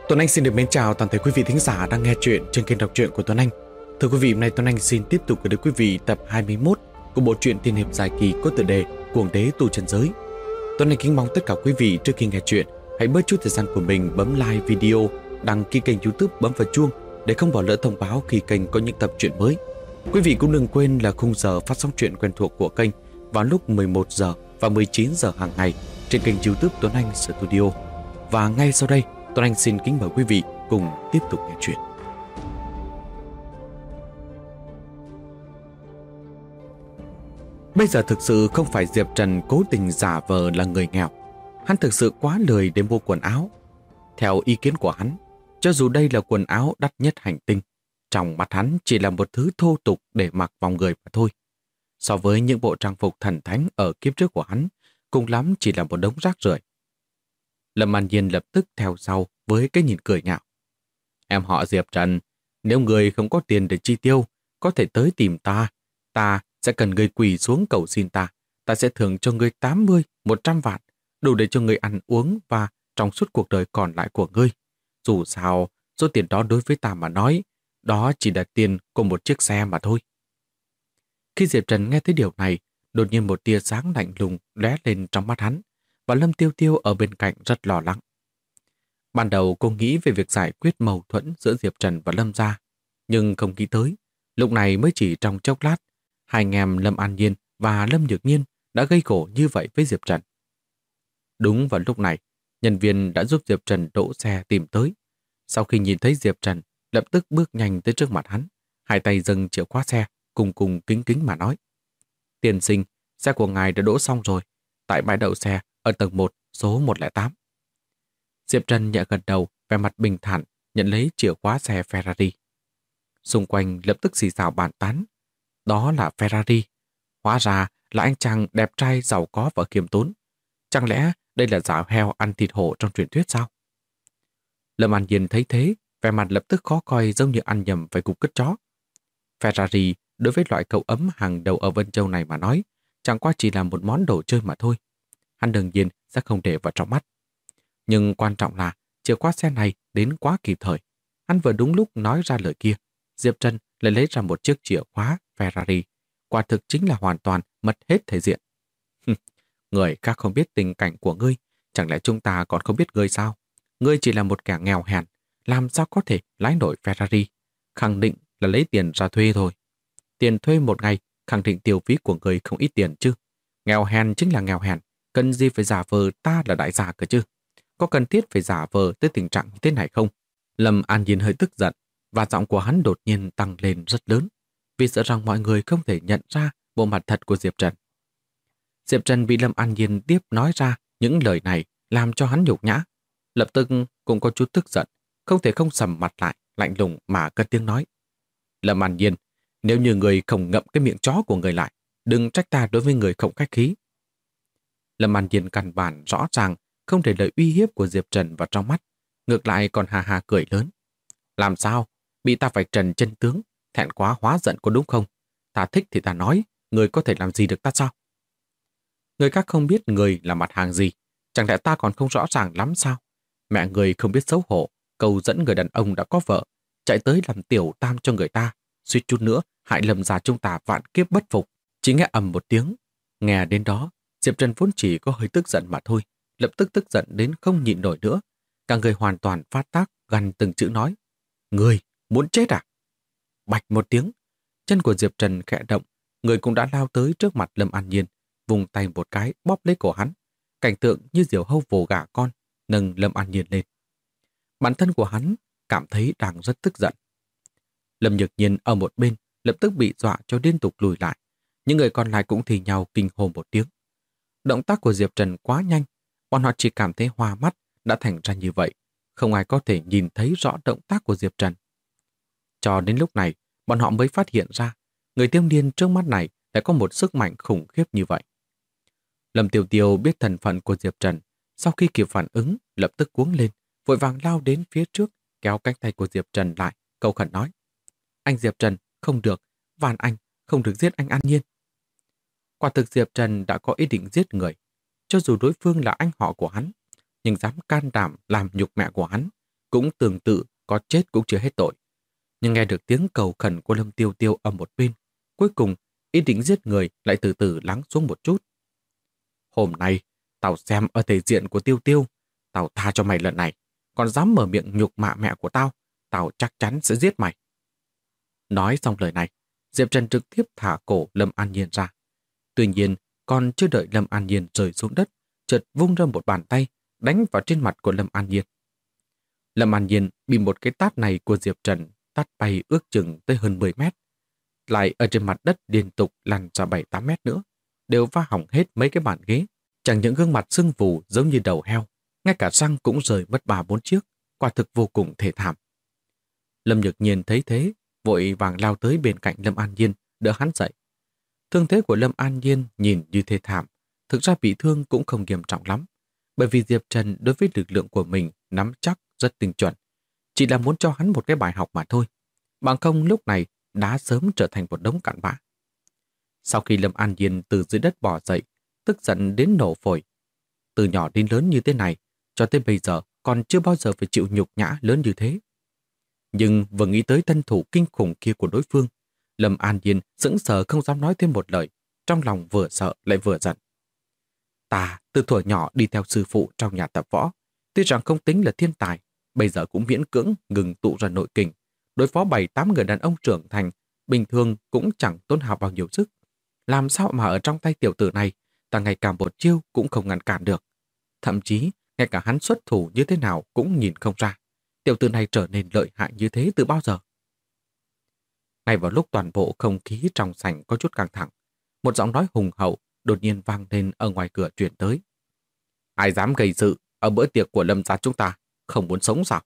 Tuấn Anh xin được mến chào toàn thể quý vị thính giả đang nghe chuyện trên kênh đọc truyện của Tuấn Anh. Thưa quý vị, hôm nay Tuấn Anh xin tiếp tục gửi đến quý vị tập 21 của bộ truyện tiên hiệp dài kỳ có tựa đề Cuồng đế tu chân giới. Tuấn Anh kính mong tất cả quý vị trước khi nghe chuyện hãy bớt chút thời gian của mình bấm like video, đăng ký kênh YouTube, bấm vào chuông để không bỏ lỡ thông báo khi kênh có những tập truyện mới. Quý vị cũng đừng quên là khung giờ phát sóng truyện quen thuộc của kênh vào lúc 11 giờ và 19 giờ hàng ngày trên kênh YouTube Tuấn Anh Studio. Và ngay sau đây, Tuấn Anh xin kính mời quý vị cùng tiếp tục nghe chuyện. Bây giờ thực sự không phải Diệp Trần cố tình giả vờ là người nghèo. Hắn thực sự quá lười để mua quần áo. Theo ý kiến của hắn, cho dù đây là quần áo đắt nhất hành tinh, trong mắt hắn chỉ là một thứ thô tục để mặc vào người mà thôi. So với những bộ trang phục thần thánh ở kiếp trước của hắn, cùng lắm chỉ là một đống rác rưởi. Lâm An Nhiên lập tức theo sau với cái nhìn cười nhạo. Em họ Diệp Trần, nếu người không có tiền để chi tiêu, có thể tới tìm ta. Ta sẽ cần người quỳ xuống cầu xin ta. Ta sẽ thưởng cho người 80, 100 vạn, đủ để cho người ăn uống và trong suốt cuộc đời còn lại của ngươi. Dù sao, số tiền đó đối với ta mà nói, đó chỉ là tiền của một chiếc xe mà thôi. Khi Diệp Trần nghe thấy điều này, đột nhiên một tia sáng lạnh lùng lóe lên trong mắt hắn, và Lâm Tiêu Tiêu ở bên cạnh rất lo lắng. Ban đầu cô nghĩ về việc giải quyết mâu thuẫn giữa Diệp Trần và Lâm gia, nhưng không nghĩ tới, lúc này mới chỉ trong chốc lát, hai anh em Lâm An Nhiên và Lâm Nhược Nhiên đã gây gổ như vậy với Diệp Trần. Đúng vào lúc này, nhân viên đã giúp Diệp Trần đỗ xe tìm tới. Sau khi nhìn thấy Diệp Trần, lập tức bước nhanh tới trước mặt hắn, hai tay dâng chìa khóa xe, cùng kính kính mà nói. Tiên sinh, xe của ngài đã đỗ xong rồi, tại bãi đậu xe ở tầng 1, số 108. Diệp Trần nhẹ gật đầu, vẻ mặt bình thản, nhận lấy chìa khóa xe Ferrari. Xung quanh lập tức xì xào bàn tán. Đó là Ferrari. Hóa ra là anh chàng đẹp trai, giàu có và khiêm tốn. Chẳng lẽ đây là giả heo ăn thịt hổ trong truyền thuyết sao? Lâm An Nhiên thấy thế, vẻ mặt lập tức khó coi, giống như ăn nhầm phải cục cất chó. Ferrari đối với loại cậu ấm hàng đầu ở Vân Châu này mà nói, chẳng qua chỉ là một món đồ chơi mà thôi. Hắn đương nhiên sẽ không để vào trong mắt. Nhưng quan trọng là chìa khóa xe này đến quá kịp thời. Hắn vừa đúng lúc nói ra lời kia, Diệp Trần lại lấy ra một chiếc chìa khóa Ferrari. Quả thực chính là hoàn toàn mất hết thể diện. Người khác không biết tình cảnh của ngươi, chẳng lẽ chúng ta còn không biết ngươi sao? Ngươi chỉ là một kẻ nghèo hèn, làm sao có thể lái nổi Ferrari? Khẳng định là lấy tiền ra thuê thôi. Tiền thuê một ngày, khẳng định tiêu phí của ngươi không ít tiền chứ. Nghèo hèn chính là nghèo hèn, cần gì phải giả vờ ta là đại gia cơ chứ? Có cần thiết phải giả vờ tới tình trạng như thế này không? Lâm An Nhiên hơi tức giận, và giọng của hắn đột nhiên tăng lên rất lớn, vì sợ rằng mọi người không thể nhận ra bộ mặt thật của Diệp Trần. Diệp Trần bị Lâm An Nhiên tiếp nói ra những lời này làm cho hắn nhục nhã. Lập tức cũng có chút tức giận, không thể không sầm mặt lại, lạnh lùng mà cất tiếng nói. Lâm An Nhiên, nếu như người không ngậm cái miệng chó của người lại, đừng trách ta đối với người không khách khí. Lâm An Nhiên căn bản rõ ràng không để lời uy hiếp của Diệp Trần vào trong mắt, ngược lại còn hà hà cười lớn. Làm sao? Bị ta vạch trần chân tướng, thẹn quá hóa giận có đúng không? Ta thích thì ta nói, người có thể làm gì được ta sao? Người khác không biết người là mặt hàng gì, chẳng lẽ ta còn không rõ ràng lắm sao? Mẹ người không biết xấu hổ, câu dẫn người đàn ông đã có vợ, chạy tới làm tiểu tam cho người ta, suýt chút nữa hại Lâm gia chúng ta vạn kiếp bất phục. Chỉ nghe ầm một tiếng, nghe đến đó, Diệp Trần vốn chỉ có hơi tức giận mà thôi, lập tức tức giận đến không nhịn nổi nữa. Cả người hoàn toàn phát tác, gằn từng chữ nói. Người, muốn chết à? Bạch một tiếng, chân của Diệp Trần khẽ động, người cũng đã lao tới trước mặt Lâm An Nhiên, vùng tay một cái bóp lấy cổ hắn. Cảnh tượng như diều hâu vồ gà con, nâng Lâm An Nhiên lên. Bản thân của hắn cảm thấy đang rất tức giận. Lâm Nhược Nhiên ở một bên lập tức bị dọa cho liên tục lùi lại. Những người còn lại cũng thì nhau kinh hô một tiếng. Động tác của Diệp Trần quá nhanh, bọn họ chỉ cảm thấy hoa mắt đã thành ra như vậy. Không ai có thể nhìn thấy rõ động tác của Diệp Trần. Cho đến lúc này, bọn họ mới phát hiện ra người thiếu niên trước mắt này lại có một sức mạnh khủng khiếp như vậy. Lâm Tiêu Tiêu biết thân phận của Diệp Trần, sau khi kịp phản ứng, lập tức cuống lên, vội vàng lao đến phía trước, kéo cánh tay của Diệp Trần lại, cầu khẩn nói. Anh Diệp Trần, không được, van anh, không được giết anh An Nhiên. Quả thực Diệp Trần đã có ý định giết người, cho dù đối phương là anh họ của hắn, nhưng dám can đảm làm nhục mẹ của hắn, cũng tương tự có chết cũng chưa hết tội. Nhưng nghe được tiếng cầu khẩn của Lâm Tiêu Tiêu ở một bên, cuối cùng ý định giết người lại từ từ lắng xuống một chút. Hôm nay, tao xem ở thể diện của Tiêu Tiêu, tao tha cho mày lần này, còn dám mở miệng nhục mạ mẹ của tao chắc chắn sẽ giết mày. Nói xong lời này, Diệp Trần trực tiếp thả cổ Lâm An Nhiên ra. Tuy nhiên, còn chưa đợi Lâm An Nhiên rơi xuống đất, chợt vung ra một bàn tay, đánh vào trên mặt của Lâm An Nhiên. Lâm An Nhiên bị một cái tát này của Diệp Trần tát bay ước chừng tới hơn 10 mét. Lại ở trên mặt đất liên tục lăn ra 7-8 mét nữa, đều va hỏng hết mấy cái bàn ghế. Chẳng những gương mặt sưng vù giống như đầu heo, ngay cả răng cũng rời mất 3-4 chiếc, quả thực vô cùng thê thảm. Lâm Nhược Nhiên thấy thế, vội vàng lao tới bên cạnh Lâm An Nhiên, đỡ hắn dậy. Thương thế của Lâm An Nhiên nhìn như thê thảm, thực ra bị thương cũng không nghiêm trọng lắm, bởi vì Diệp Trần đối với lực lượng của mình nắm chắc rất tinh chuẩn, chỉ là muốn cho hắn một cái bài học mà thôi. Bằng không lúc này đã sớm trở thành một đống cặn bã. Sau khi Lâm An Nhiên từ dưới đất bò dậy, tức giận đến nổ phổi. Từ nhỏ đến lớn như thế này, cho tới bây giờ còn chưa bao giờ phải chịu nhục nhã lớn như thế. Nhưng vừa nghĩ tới thân thủ kinh khủng kia của đối phương, Lâm An Nhiên sững sờ không dám nói thêm một lời, trong lòng vừa sợ lại vừa giận. Ta từ thuở nhỏ đi theo sư phụ trong nhà tập võ, tuy rằng không tính là thiên tài, bây giờ cũng miễn cưỡng ngừng tụ ra nội kình, đối phó 7-8 người đàn ông trưởng thành, bình thường cũng chẳng tốn hao bao nhiêu sức. Làm sao mà ở trong tay tiểu tử này, ta ngày cả một chiêu cũng không ngăn cản được. Thậm chí, ngay cả hắn xuất thủ như thế nào cũng nhìn không ra. Tiểu tử này trở nên lợi hại như thế từ bao giờ? Ngay vào lúc toàn bộ không khí trong sảnh có chút căng thẳng, một giọng nói hùng hậu đột nhiên vang lên ở ngoài cửa truyền tới. Ai dám gây sự ở bữa tiệc của Lâm gia chúng ta, không muốn sống sao?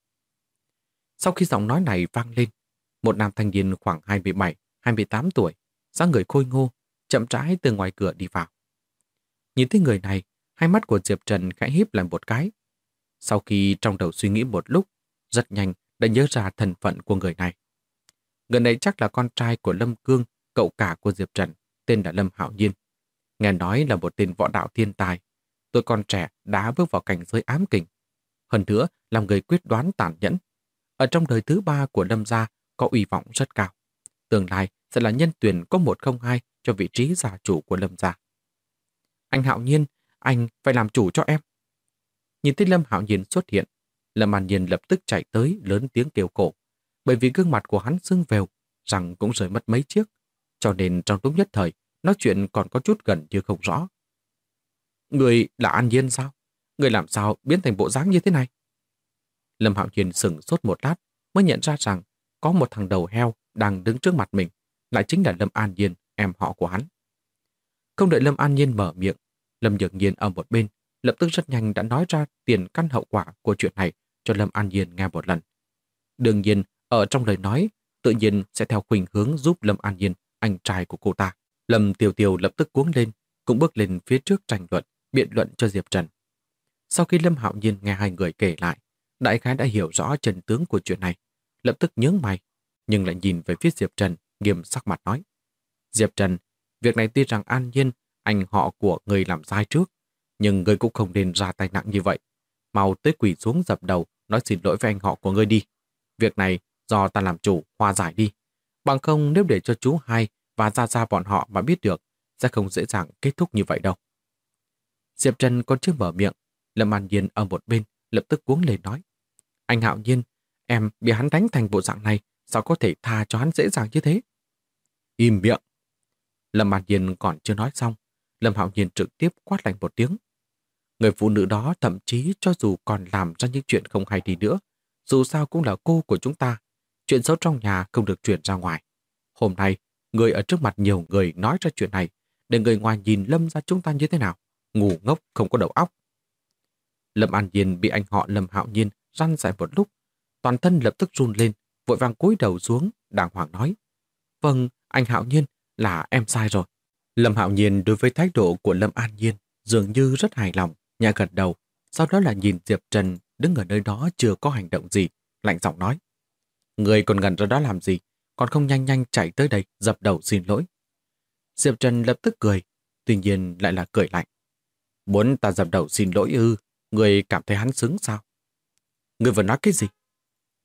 Sau khi giọng nói này vang lên, một nam thanh niên khoảng 27-28 tuổi, dáng người khôi ngô, chậm rãi từ ngoài cửa đi vào. Nhìn thấy người này, hai mắt của Diệp Trần khẽ híp lại một cái. Sau khi trong đầu suy nghĩ một lúc, rất nhanh đã nhớ ra thân phận của người này. Người này chắc là con trai của Lâm Cương, cậu cả của Diệp Trần, tên là Lâm Hạo Nhiên. Nghe nói là một tên võ đạo thiên tài, tuổi còn trẻ đã bước vào cảnh giới ám kình. Hơn nữa là người quyết đoán tàn nhẫn. Ở trong đời thứ 3 của Lâm gia có uy vọng rất cao. Tương lai sẽ là nhân tuyển có 102 cho vị trí gia chủ của Lâm gia. Anh Hạo Nhiên, anh phải làm chủ cho em. Nhìn thấy Lâm Hạo Nhiên xuất hiện, Lâm An Nhiên lập tức chạy tới lớn tiếng kêu khổ, bởi vì gương mặt của hắn sưng vèo, răng cũng rời mất mấy chiếc, cho nên trong lúc nhất thời, nói chuyện còn có chút gần như không rõ. Người là An Nhiên sao? Người làm sao biến thành bộ dáng như thế này? Lâm Hạo Nhiên sững sốt một lát, mới nhận ra rằng có một thằng đầu heo đang đứng trước mặt mình, lại chính là Lâm An Nhiên, em họ của hắn. Không đợi Lâm An Nhiên mở miệng, Lâm Nhược Nhiên ở một bên lập tức rất nhanh đã nói ra tiền căn hậu quả của chuyện này cho Lâm An Nhiên nghe một lần. Đương nhiên, ở trong lời nói, tự nhiên sẽ theo khuynh hướng giúp Lâm An Nhiên, anh trai của cô ta. Lâm Tiêu Tiêu lập tức cuống lên, cũng bước lên phía trước tranh luận, biện luận cho Diệp Trần. Sau khi Lâm Hạo Nhiên nghe hai người kể lại, đại khái đã hiểu rõ chân tướng của chuyện này, lập tức nhướng mày, nhưng lại nhìn về phía Diệp Trần, nghiêm sắc mặt nói. Diệp Trần, việc này tuy rằng An Nhiên, anh họ của người làm sai trước, nhưng người cũng không nên ra tay nặng như vậy. Mau tới quỳ xuống dập đầu, nói xin lỗi với anh họ của ngươi đi. Việc này do ta làm chủ, hòa giải đi. Bằng không nếu để cho chú hai và ra bọn họ mà biết được, sẽ không dễ dàng kết thúc như vậy đâu. Diệp Trần còn chưa mở miệng, Lâm An Nhiên ở một bên lập tức cuống lên nói. Anh Hạo Nhiên, em bị hắn đánh thành bộ dạng này, sao có thể tha cho hắn dễ dàng như thế? Im miệng. Lâm An Nhiên còn chưa nói xong, Lâm Hạo Nhiên trực tiếp quát lạnh một tiếng. Người phụ nữ đó thậm chí cho dù còn làm ra những chuyện không hay đi nữa, dù sao cũng là cô của chúng ta. Chuyện xấu trong nhà không được truyền ra ngoài. Hôm nay, người ở trước mặt nhiều người nói ra chuyện này, để người ngoài nhìn Lâm ra chúng ta như thế nào? Ngu ngốc không có đầu óc. Lâm An Nhiên bị anh họ Lâm Hạo Nhiên răn dạy một lúc, toàn thân lập tức run lên, vội vàng cúi đầu xuống, đàng hoàng nói. Vâng, anh Hạo Nhiên, là em sai rồi. Lâm Hạo Nhiên đối với thái độ của Lâm An Nhiên dường như rất hài lòng, nhẹ gật đầu, sau đó là nhìn Diệp Trần đứng ở nơi đó chưa có hành động gì, lạnh giọng nói. Người còn gần ra đó làm gì, còn không nhanh nhanh chạy tới đây dập đầu xin lỗi. Diệp Trần lập tức cười, tuy nhiên lại là cười lạnh. Muốn ta dập đầu xin lỗi ư, người cảm thấy hắn xứng sao? Người vừa nói cái gì?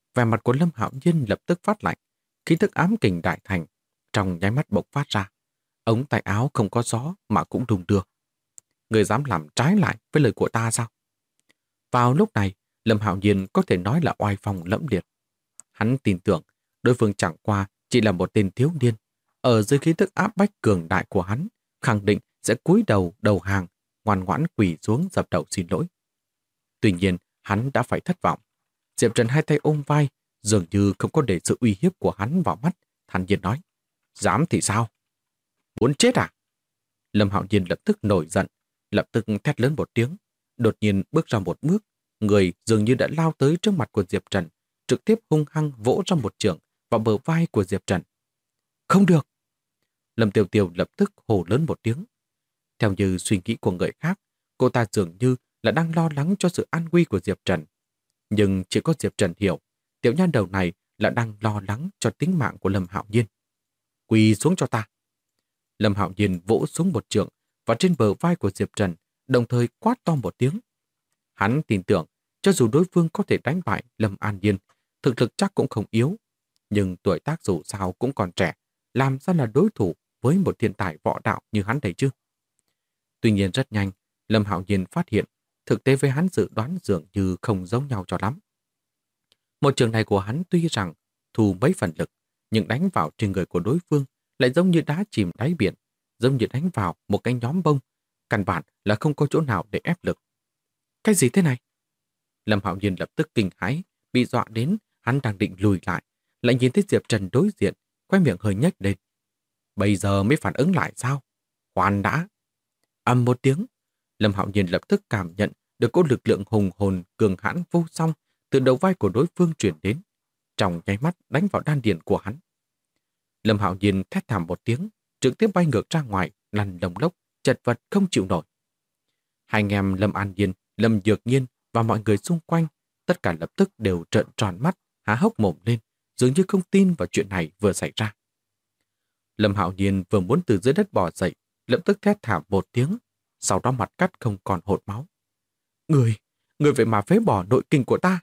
Vẻ mặt của Lâm Hạo Nhiên lập tức phát lạnh, khí tức ám kình đại thành trong nháy mắt bộc phát ra. Ống tay áo không có gió mà cũng đung đưa. Người dám làm trái lại với lời của ta sao? Vào lúc này, Lâm Hạo Nhiên có thể nói là oai phong lẫm liệt. Hắn tin tưởng đối phương chẳng qua chỉ là một tên thiếu niên. Ở dưới khí tức áp bách cường đại của hắn, khẳng định sẽ cúi đầu đầu hàng, ngoan ngoãn quỳ xuống dập đầu xin lỗi. Tuy nhiên, hắn đã phải thất vọng. Diệp Trần hai tay ôm vai, dường như không có để sự uy hiếp của hắn vào mắt, thản nhiên nói: dám thì sao? Muốn chết à? Lâm Hạo Nhiên lập tức nổi giận, lập tức thét lớn một tiếng, đột nhiên bước ra một bước, người dường như đã lao tới trước mặt của Diệp Trần, trực tiếp hung hăng vỗ ra một chưởng vào bờ vai của Diệp Trần. Không được! Lâm Tiêu Tiêu lập tức hô lớn một tiếng. Theo như suy nghĩ của người khác, cô ta dường như là đang lo lắng cho sự an nguy của Diệp Trần. Nhưng chỉ có Diệp Trần hiểu, tiểu nha đầu này là đang lo lắng cho tính mạng của Lâm Hạo Nhiên. Quỳ xuống cho ta! Lâm Hạo Nhiên vỗ xuống một chưởng vào trên bờ vai của Diệp Trần, đồng thời quát to một tiếng. Hắn tin tưởng, cho dù đối phương có thể đánh bại Lâm An Nhiên, thực lực chắc cũng không yếu. Nhưng tuổi tác dù sao cũng còn trẻ, làm sao là đối thủ với một thiên tài võ đạo như hắn đấy chứ? Tuy nhiên rất nhanh, Lâm Hạo Nhiên phát hiện, thực tế với hắn dự đoán dường như không giống nhau cho lắm. Một trường này của hắn tuy rằng thu mấy phần lực, nhưng đánh vào trên người của đối phương lại giống như đá chìm đáy biển, giống như đánh vào một cái nhóm bông, căn bản là không có chỗ nào để ép lực. Cái gì thế này? Lâm Hạo Nhiên lập tức kinh hãi, bị dọa đến, hắn đang định lùi lại, lại nhìn thấy Diệp Trần đối diện, quay miệng hơi nhếch lên. Bây giờ mới phản ứng lại sao? Khoan đã! Ầm một tiếng, Lâm Hạo Nhiên lập tức cảm nhận được cỗ lực lượng hùng hồn cường hãn vô song từ đầu vai của đối phương truyền đến, trong nháy mắt đánh vào đan điền của hắn. Lâm Hạo Nhiên thét thảm một tiếng, trực tiếp bay ngược ra ngoài, lăn lông lốc, chật vật không chịu nổi. Hai anh em Lâm An Nhiên, Lâm Dược Nhiên và mọi người xung quanh, tất cả lập tức đều trợn tròn mắt, há hốc mồm lên, dường như không tin vào chuyện này vừa xảy ra. Lâm Hạo Nhiên vừa muốn từ dưới đất bò dậy, lập tức thét thảm một tiếng, sau đó mặt cắt không còn hột máu. Người vậy mà phế bỏ nội kinh của ta.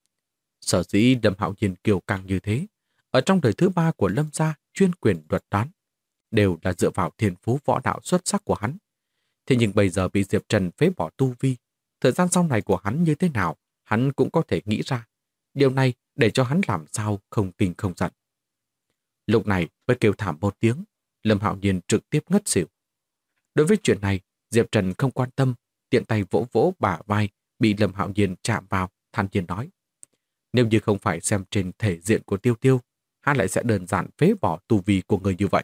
Sở dĩ Lâm Hạo Nhiên kiêu căng như thế, ở trong đời thứ ba của Lâm gia chuyên quyền đoạt đoán, đều là dựa vào thiên phú võ đạo xuất sắc của hắn. Thế nhưng bây giờ bị Diệp Trần phế bỏ tu vi, thời gian sau này của hắn như thế nào, hắn cũng có thể nghĩ ra. Điều này để cho hắn làm sao không kinh không giận. Lúc này mới kêu thảm một tiếng, Lâm Hạo Nhiên trực tiếp ngất xỉu. Đối với chuyện này, Diệp Trần không quan tâm, tiện tay vỗ vỗ bả vai bị Lâm Hạo Nhiên chạm vào, than nhiên nói: nếu như không phải xem trên thể diện của Tiêu Tiêu, hắn lại sẽ đơn giản phế bỏ tu vi của người như vậy.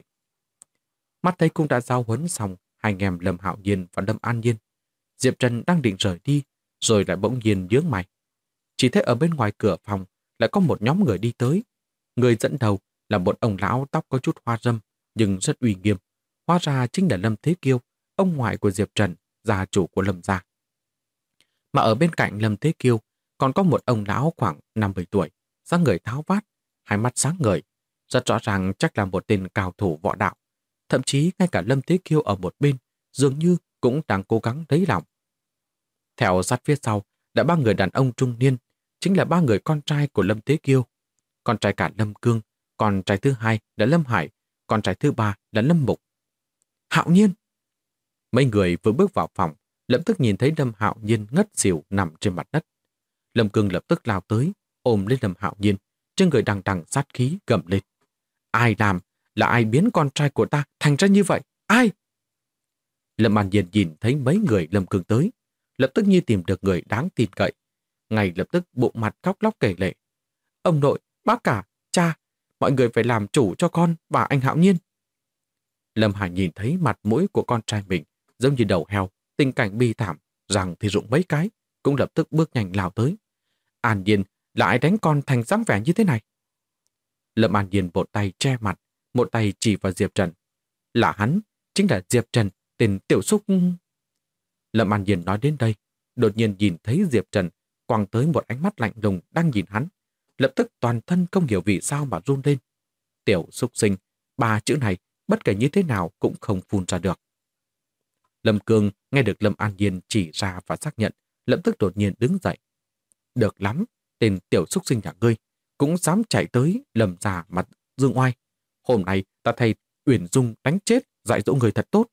Mắt thấy cũng đã giao huấn xong hai anh em Lâm Hạo Nhiên và Lâm An Nhiên, Diệp Trần đang định rời đi, rồi lại bỗng nhiên nhướng mày. Chỉ thấy ở bên ngoài cửa phòng lại có một nhóm người đi tới. Người dẫn đầu là một ông lão tóc có chút hoa râm, nhưng rất uy nghiêm. Hóa ra chính là Lâm Thế Kiêu, ông ngoại của Diệp Trần, gia chủ của Lâm gia. Mà ở bên cạnh Lâm Thế Kiêu còn có một ông lão khoảng 50 tuổi, dáng người tháo vát, hai mắt sáng ngời, rất rõ ràng chắc là một tên cao thủ võ đạo. Thậm chí ngay cả Lâm Thế Kiêu ở một bên dường như cũng đang cố gắng lấy lòng. Theo sát phía sau là ba người đàn ông trung niên, chính là ba người con trai của Lâm Thế Kiêu. Con trai cả Lâm Cương, con trai thứ hai là Lâm Hải, con trai thứ ba là Lâm Mục. Hạo Nhiên! Mấy người vừa bước vào phòng, lập tức nhìn thấy Lâm Hạo Nhiên ngất xỉu nằm trên mặt đất. Lâm Cương lập tức lao tới, ôm lên Lâm Hạo Nhiên, trên người đằng đằng sát khí gầm lên. Ai làm? Là ai biến con trai của ta thành ra như vậy? Ai? Lâm An Nhiên nhìn thấy mấy người Lâm Cương tới, lập tức như tìm được người đáng tin cậy. Ngay lập tức bụng mặt khóc lóc kể lể. Ông nội, bác cả, cha, mọi người phải làm chủ cho con và anh Hạo Nhiên. Lâm Hải nhìn thấy mặt mũi của con trai mình giống như đầu heo, tình cảnh bi thảm, rằng thì rụng mấy cái, cũng lập tức bước nhanh lao tới. An Nhiên, là ai đánh con thành dáng vẻ như thế này? Lâm An Nhiên một tay che mặt, một tay chỉ vào Diệp Trần. Là hắn, chính là Diệp Trần, tên tiểu xúc. Lâm An Nhiên nói đến đây, đột nhiên nhìn thấy Diệp Trần quăng tới một ánh mắt lạnh lùng đang nhìn hắn, lập tức toàn thân không hiểu vì sao mà run lên. Tiểu xúc sinh, ba chữ này bất kể như thế nào cũng không phun ra được. Lâm Cương nghe được Lâm An Nhiên chỉ ra và xác nhận, lập tức đột nhiên đứng dậy. Được lắm, tên tiểu xúc sinh nhà ngươi, cũng dám chạy tới Lâm gia mặt dương oai. Hôm nay ta thầy Uyển Dung đánh chết, dạy dỗ người thật tốt.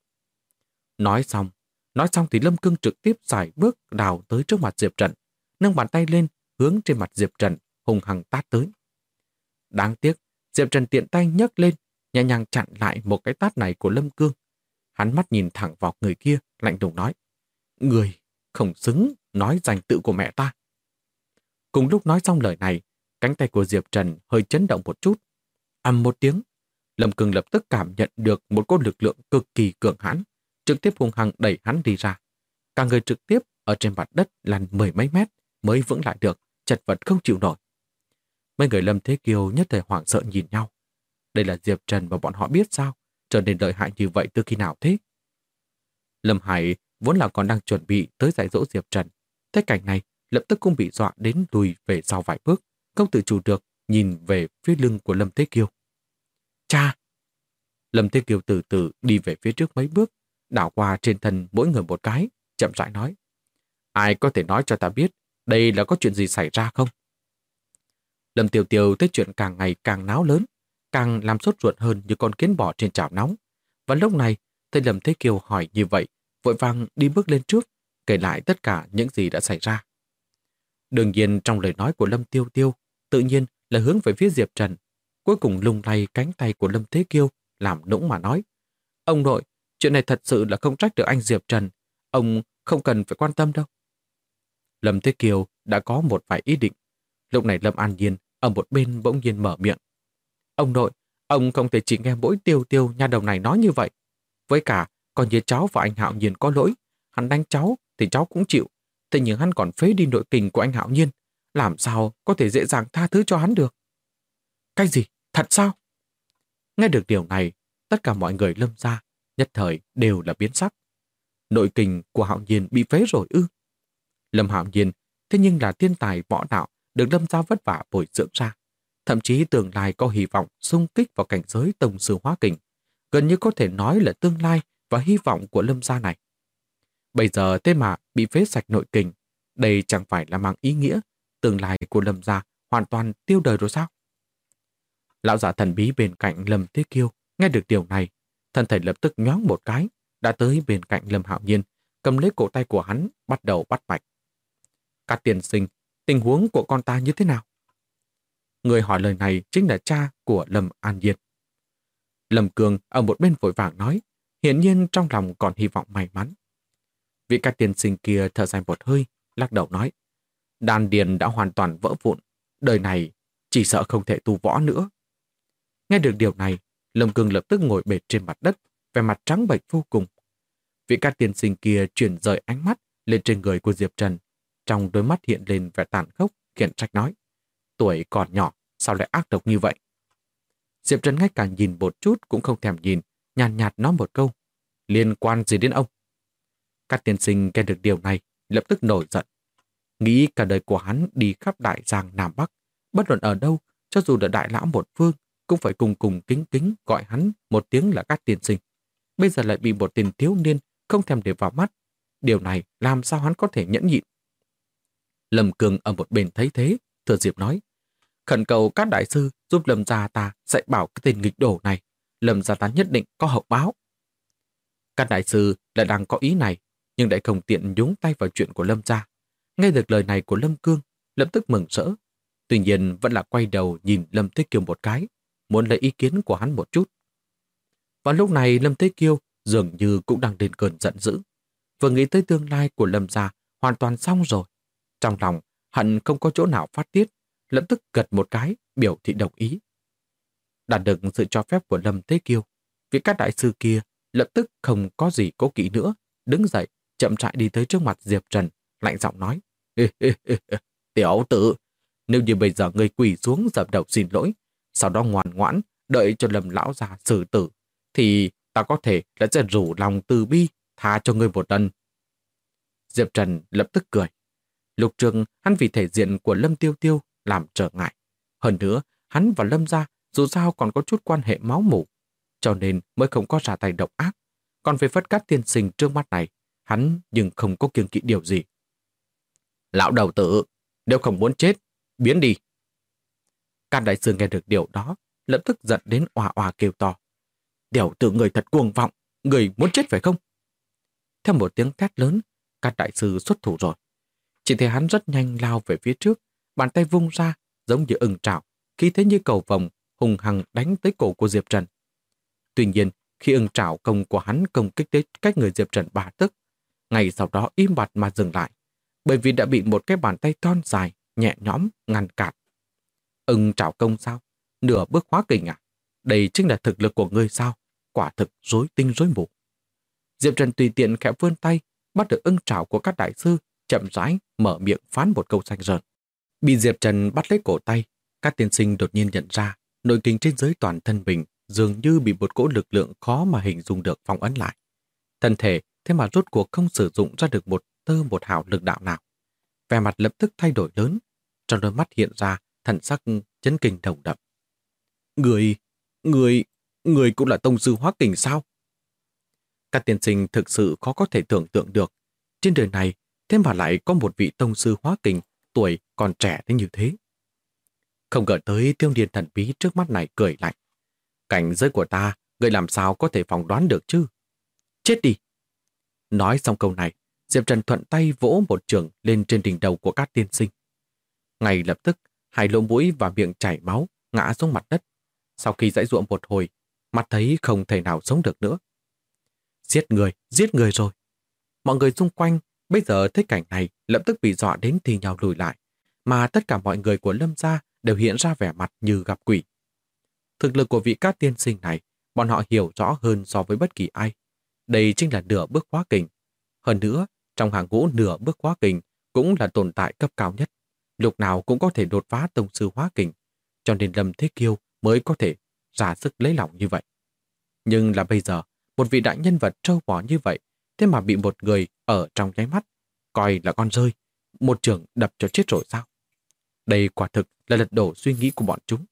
Nói xong thì Lâm Cương trực tiếp xài bước đào tới trước mặt Diệp Trần, nâng bàn tay lên, hướng trên mặt Diệp Trần, hùng hăng tát tới. Đáng tiếc, Diệp Trần tiện tay nhấc lên, nhẹ nhàng chặn lại một cái tát này của Lâm Cương. Hắn mắt nhìn thẳng vào người kia, lạnh lùng nói: Người không xứng nói danh tự của mẹ ta. Cùng lúc nói xong lời này, cánh tay của Diệp Trần hơi chấn động một chút. Ầm một tiếng, Lâm Cương lập tức cảm nhận được một cỗ lực lượng cực kỳ cường hãn, trực tiếp hung hăng đẩy hắn đi ra. Cả người trực tiếp ở trên mặt đất lăn mười mấy mét mới vững lại được, chật vật không chịu nổi. Mấy người Lâm Thế Kiêu nhất thời hoảng sợ nhìn nhau. Đây là Diệp Trần và bọn họ biết sao, trở nên lợi hại như vậy từ khi nào thế? Lâm Hải vốn là còn đang chuẩn bị tới dạy dỗ Diệp Trần. Thấy cảnh này, lập tức cũng bị dọa đến lùi về sau vài bước, không tự chủ được nhìn về phía lưng của Lâm Thế Kiêu. Cha! Lâm Thế Kiêu từ từ đi về phía trước mấy bước, đảo qua trên thân mỗi người một cái, chậm rãi nói: Ai có thể nói cho ta biết đây là có chuyện gì xảy ra không? Lâm Tiêu Tiêu thấy chuyện càng ngày càng náo lớn, càng làm sốt ruột hơn như con kiến bò trên chảo nóng. Và lúc này, thấy Lâm Thế Kiêu hỏi như vậy, vội vàng đi bước lên trước, kể lại tất cả những gì đã xảy ra. Đương nhiên trong lời nói của Lâm Tiêu Tiêu, tự nhiên là hướng về phía Diệp Trần, cuối cùng lung lay cánh tay của Lâm Thế Kiêu, làm nũng mà nói: Ông nội, chuyện này thật sự là không trách được anh Diệp Trần, ông không cần phải quan tâm đâu. Lâm Thế Kiêu đã có một vài ý định. Lúc này Lâm An Nhiên ở một bên bỗng nhiên mở miệng: Ông nội, ông không thể chỉ nghe mỗi Tiêu Tiêu nha đầu này nói như vậy. Với cả, còn như cháu và anh Hạo Nhiên có lỗi, hắn đánh cháu thì cháu cũng chịu, thế nhưng hắn còn phế đi nội kình của anh Hạo Nhiên, làm sao có thể dễ dàng tha thứ cho hắn được? Cái gì? Thật sao? Nghe được điều này, tất cả mọi người Lâm gia nhất thời đều là biến sắc. Nội kình của Hạo Nhiên bị phế rồi ư? Lâm Hạo Nhiên thế nhưng là thiên tài võ đạo được Lâm gia vất vả bồi dưỡng ra, thậm chí tương lai có hy vọng xung kích vào cảnh giới tông sư hóa kình, gần như có thể nói là tương lai và hy vọng của Lâm gia này. Bây giờ thế mà bị phế sạch nội kình, đây chẳng phải là mang ý nghĩa tương lai của Lâm gia hoàn toàn tiêu đời rồi sao? Lão giả thần bí bên cạnh Lâm Thế Kiêu nghe được điều này, thân thể lập tức nhoáng một cái, đã tới bên cạnh Lâm Hạo Nhiên, cầm lấy cổ tay của hắn, bắt đầu bắt mạch. Các tiên sinh, tình huống của con ta như thế nào? Người hỏi lời này chính là cha của Lâm An Nhiên. Lâm Cường ở một bên vội vàng nói, hiển nhiên trong lòng còn hy vọng may mắn. Vị các tiên sinh kia thở dài một hơi, lắc đầu nói: đan điền đã hoàn toàn vỡ vụn, đời này chỉ sợ không thể tu võ nữa. Nghe được điều này, Lâm Cường lập tức ngồi bệt trên mặt đất, vẻ mặt trắng bệch vô cùng. Vị các tiên sinh kia chuyển rời ánh mắt lên trên người của Diệp Trần, trong đôi mắt hiện lên vẻ tàn khốc, khiển trách nói: tuổi còn nhỏ, sao lại ác độc như vậy? Diệp Trần ngay cả nhìn một chút cũng không thèm nhìn, nhàn nhạt nói một câu: liên quan gì đến ông? Các tiên sinh nghe được điều này, lập tức nổi giận. Nghĩ cả đời của hắn đi khắp Đại Giang Nam Bắc, bất luận ở đâu, cho dù là đại lão một phương, cũng phải cùng cùng kính kính gọi hắn một tiếng là các tiên sinh. Bây giờ lại bị một tên thiếu niên không thèm để vào mắt. Điều này làm sao hắn có thể nhẫn nhịn? Lâm Cường ở một bên thấy thế, thừa dịp nói: khẩn cầu các đại sư giúp Lâm gia ta dạy bảo cái tên nghịch đổ này. Lâm gia ta nhất định có hậu báo. Các đại sư lại đang có ý này, nhưng lại không tiện nhúng tay vào chuyện của Lâm gia. Nghe được lời này của Lâm Cương, lập tức mừng rỡ. Tuy nhiên vẫn là quay đầu nhìn Lâm Thế Kiêu một cái, muốn lấy ý kiến của hắn một chút. Vào lúc này Lâm Thế Kiêu dường như cũng đang lên cơn giận dữ. Vừa nghĩ tới tương lai của Lâm gia hoàn toàn xong rồi. Trong lòng hận không có chỗ nào phát tiết, lập tức gật một cái, biểu thị đồng ý. Đạt được sự cho phép của Lâm Thế Kiêu, vị các đại sư kia lập tức không có gì cố kỵ nữa, đứng dậy, chậm rãi đi tới trước mặt Diệp Trần, lạnh giọng nói: tiểu tử, nếu như bây giờ ngươi quỳ xuống dập đầu xin lỗi, sau đó ngoan ngoãn đợi cho Lâm lão già xử tử, thì ta có thể là sẽ rủ lòng từ bi tha cho ngươi một lần. Diệp Trần lập tức cười. Lục Trường hắn vì thể diện của Lâm Tiêu Tiêu làm trở ngại. Hơn nữa, hắn và Lâm gia dù sao còn có chút quan hệ máu mủ, cho nên mới không có ra tay độc ác. Còn về Phất Cát tiên sinh trước mắt này, hắn nhưng không có kiêng kỵ điều gì. Lão đầu tử, nếu không muốn chết, biến đi. Càn đại sư nghe được điều đó, lập tức giận đến oà oà kêu to. Tiểu tử người thật cuồng vọng, người muốn chết phải không? Theo một tiếng thét lớn, Càn đại sư xuất thủ rồi. Chỉ thấy hắn rất nhanh lao về phía trước, bàn tay vung ra giống như ưng trảo, khí thế như cầu vồng, hùng hăng đánh tới cổ của Diệp Trần. Tuy nhiên, khi ưng trảo công của hắn công kích tới cách người Diệp Trần 3 tấc, ngay sau đó im bặt mà dừng lại, bởi vì đã bị một cái bàn tay thon dài, nhẹ nhõm ngăn cản. Ưng trảo công sao? Nửa bước hóa kình à? Đây chính là thực lực của ngươi sao? Quả thực rối tinh rối mù. Diệp Trần tùy tiện khẽ vươn tay, bắt được ưng trảo của các đại sư, chậm rãi mở miệng phán một câu xanh rợn. Bị Diệp Trần bắt lấy cổ tay, các tiên sinh đột nhiên nhận ra nội kình trên dưới toàn thân mình dường như bị một cỗ lực lượng khó mà hình dung được phong ấn lại. Thân thể thế mà rốt cuộc không sử dụng ra được một hào lực đạo nào. Vẻ mặt lập tức thay đổi lớn, trong đôi mắt hiện ra thần sắc chấn kinh đồng đậm. Người cũng là tông sư hóa kình sao? Các tiên sinh thực sự khó có thể tưởng tượng được. Trên đời này, thế mà lại có một vị tông sư hóa kình tuổi còn trẻ đến như thế. Không ngờ tới Tiêu Niên thần bí trước mắt này cười lạnh. Cảnh giới của ta, người làm sao có thể phỏng đoán được chứ? Chết đi! Nói xong câu này, Diệp Trần thuận tay vỗ một trường lên trên đỉnh đầu của các tiên sinh. Ngay lập tức, hai lỗ mũi và miệng chảy máu, ngã xuống mặt đất. Sau khi giãy giụa một hồi, mặt thấy không thể nào sống được nữa. Giết người rồi! Mọi người xung quanh bây giờ thấy cảnh này lập tức bị dọa đến thì nhau lùi lại, mà tất cả mọi người của Lâm gia đều hiện ra vẻ mặt như gặp quỷ. Thực lực của vị các tiên sinh này, bọn họ hiểu rõ hơn so với bất kỳ ai. Đây chính là nửa bước hóa kình. Hơn nữa, trong hàng ngũ nửa bước hóa kình cũng là tồn tại cấp cao nhất. Lúc nào cũng có thể đột phá tông sư hóa kình, cho nên Lâm Thế Kiêu mới có thể ra sức lấy lòng như vậy. Nhưng là bây giờ, một vị đại nhân vật trâu bò như vậy, thế mà bị một người ở trong nháy mắt, coi là con rơi, một chưởng đập cho chết rồi sao? Đây quả thực là lật đổ suy nghĩ của bọn chúng.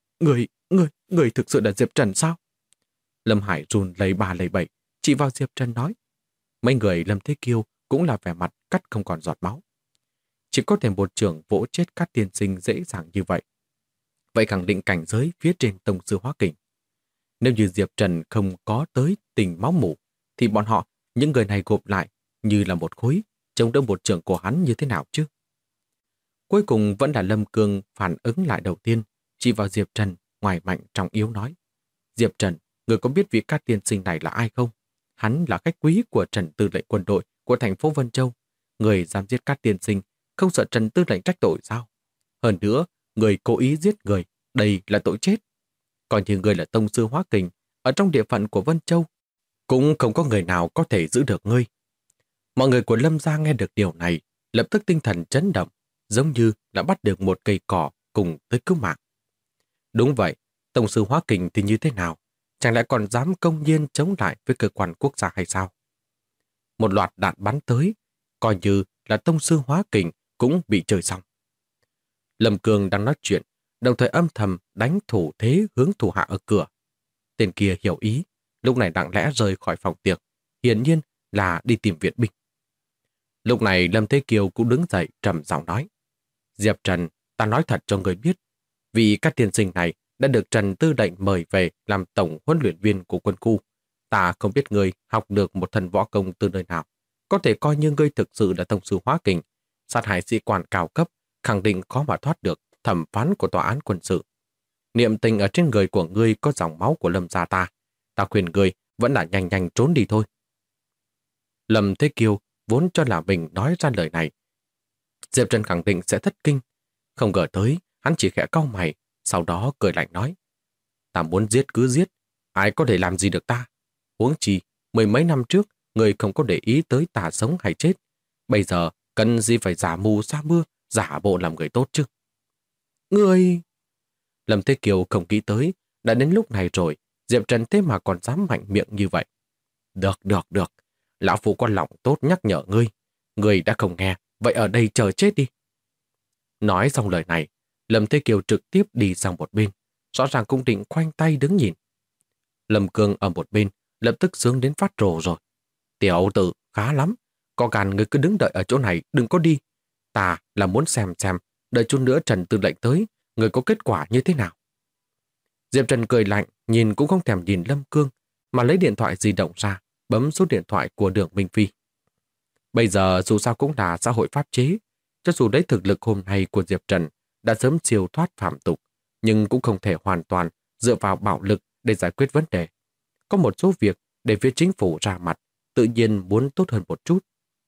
Người thực sự là Diệp Trần sao? Lâm Hải run lẩy bà lẩy bẩy, chỉ vào Diệp Trần nói. Mấy người Lâm Thế Kiêu cũng là vẻ mặt cắt không còn giọt máu. Chỉ có thể một chưởng vỗ chết các tiên sinh dễ dàng như vậy. Vậy khẳng định cảnh giới phía trên tông sư hóa kình. Nếu như Diệp Trần không có tới tình máu mủ, thì bọn họ, những người này gộp lại như là một khối, chống đỡ một chưởng của hắn như thế nào chứ? Cuối cùng vẫn là Lâm Cương phản ứng lại đầu tiên, chỉ vào Diệp Trần, ngoài mạnh trong yếu nói. Diệp Trần, người có biết vị các tiên sinh này là ai không? Hắn là khách quý của Trần Tư lệnh quân đội của thành phố Vân Châu. Người dám giết các tiên sinh, không sợ Trần Tư lệnh trách tội sao? Hơn nữa, người cố ý giết người, đây là tội chết. Còn như người là tông sư hóa kình, ở trong địa phận của Vân Châu, cũng không có người nào có thể giữ được ngươi. Mọi người của Lâm gia nghe được điều này, lập tức tinh thần chấn động, giống như đã bắt được một cây cỏ cùng tới cứu mạng. Đúng vậy, tông sư hóa kình thì như thế nào? Chẳng lẽ còn dám công nhiên chống lại với cơ quan quốc gia hay sao? Một loạt đạn bắn tới, coi như là tông sư hóa kình cũng bị chơi xong. Lâm Cương đang nói chuyện, đồng thời âm thầm đánh thủ thế hướng thủ hạ ở cửa. Tên kia hiểu ý, lúc này lặng lẽ rời khỏi phòng tiệc, hiển nhiên là đi tìm viện binh. Lúc này Lâm Thế Kiều cũng đứng dậy trầm giọng nói. Diệp Trần, ta nói thật cho người biết, vì các tiên sinh này đã được Trần Tư lệnh mời về làm tổng huấn luyện viên của quân khu. Ta không biết người học được một thần võ công từ nơi nào. Có thể coi như ngươi thực sự là tông sư hóa kình, sát hại sĩ quan cao cấp, khẳng định khó mà thoát được thẩm phán của tòa án quân sự. Niệm tình ở trên người của ngươi có dòng máu của Lâm gia ta. Ta khuyên ngươi vẫn là nhanh nhanh trốn đi thôi. Lâm Thế Kiêu vốn cho là mình nói ra lời này. Diệp Trần khẳng định sẽ thất kinh. Không ngờ tới, hắn chỉ khẽ cau mày, sau đó cười lạnh nói. Ta muốn giết cứ giết, ai có thể làm gì được ta? Huống chi, mười mấy năm trước, người không có để ý tới ta sống hay chết. Bây giờ, cần gì phải giả mù sa mưa, giả bộ làm người tốt chứ? Người... Lâm Thế Kiều không nghĩ tới, đã đến lúc này rồi, Diệp Trần thế mà còn dám mạnh miệng như vậy. Được. Lão Phu có lòng tốt nhắc nhở ngươi. Ngươi đã không nghe, vậy ở đây chờ chết đi. Nói xong lời này, Lâm Thế Kiều trực tiếp đi sang một bên, rõ ràng cũng định khoanh tay đứng nhìn. Lâm Cương ở một bên, lập tức sướng đến phát rồ rồi. Tiểu tử, khá lắm. Có gan ngươi cứ đứng đợi ở chỗ này, đừng có đi. Ta là muốn xem, đợi chút nữa Trần Tư lệnh tới, người có kết quả như thế nào? Diệp Trần cười lạnh, nhìn cũng không thèm nhìn Lâm Cương, mà lấy điện thoại di động ra, bấm số điện thoại của Đường Minh Phi. Bây giờ dù sao cũng là xã hội pháp chế, cho dù đấy thực lực hôm nay của Diệp Trần đã sớm siêu thoát phạm tục, nhưng cũng không thể hoàn toàn dựa vào bạo lực để giải quyết vấn đề. Có một số việc để phía chính phủ ra mặt, tự nhiên muốn tốt hơn một chút.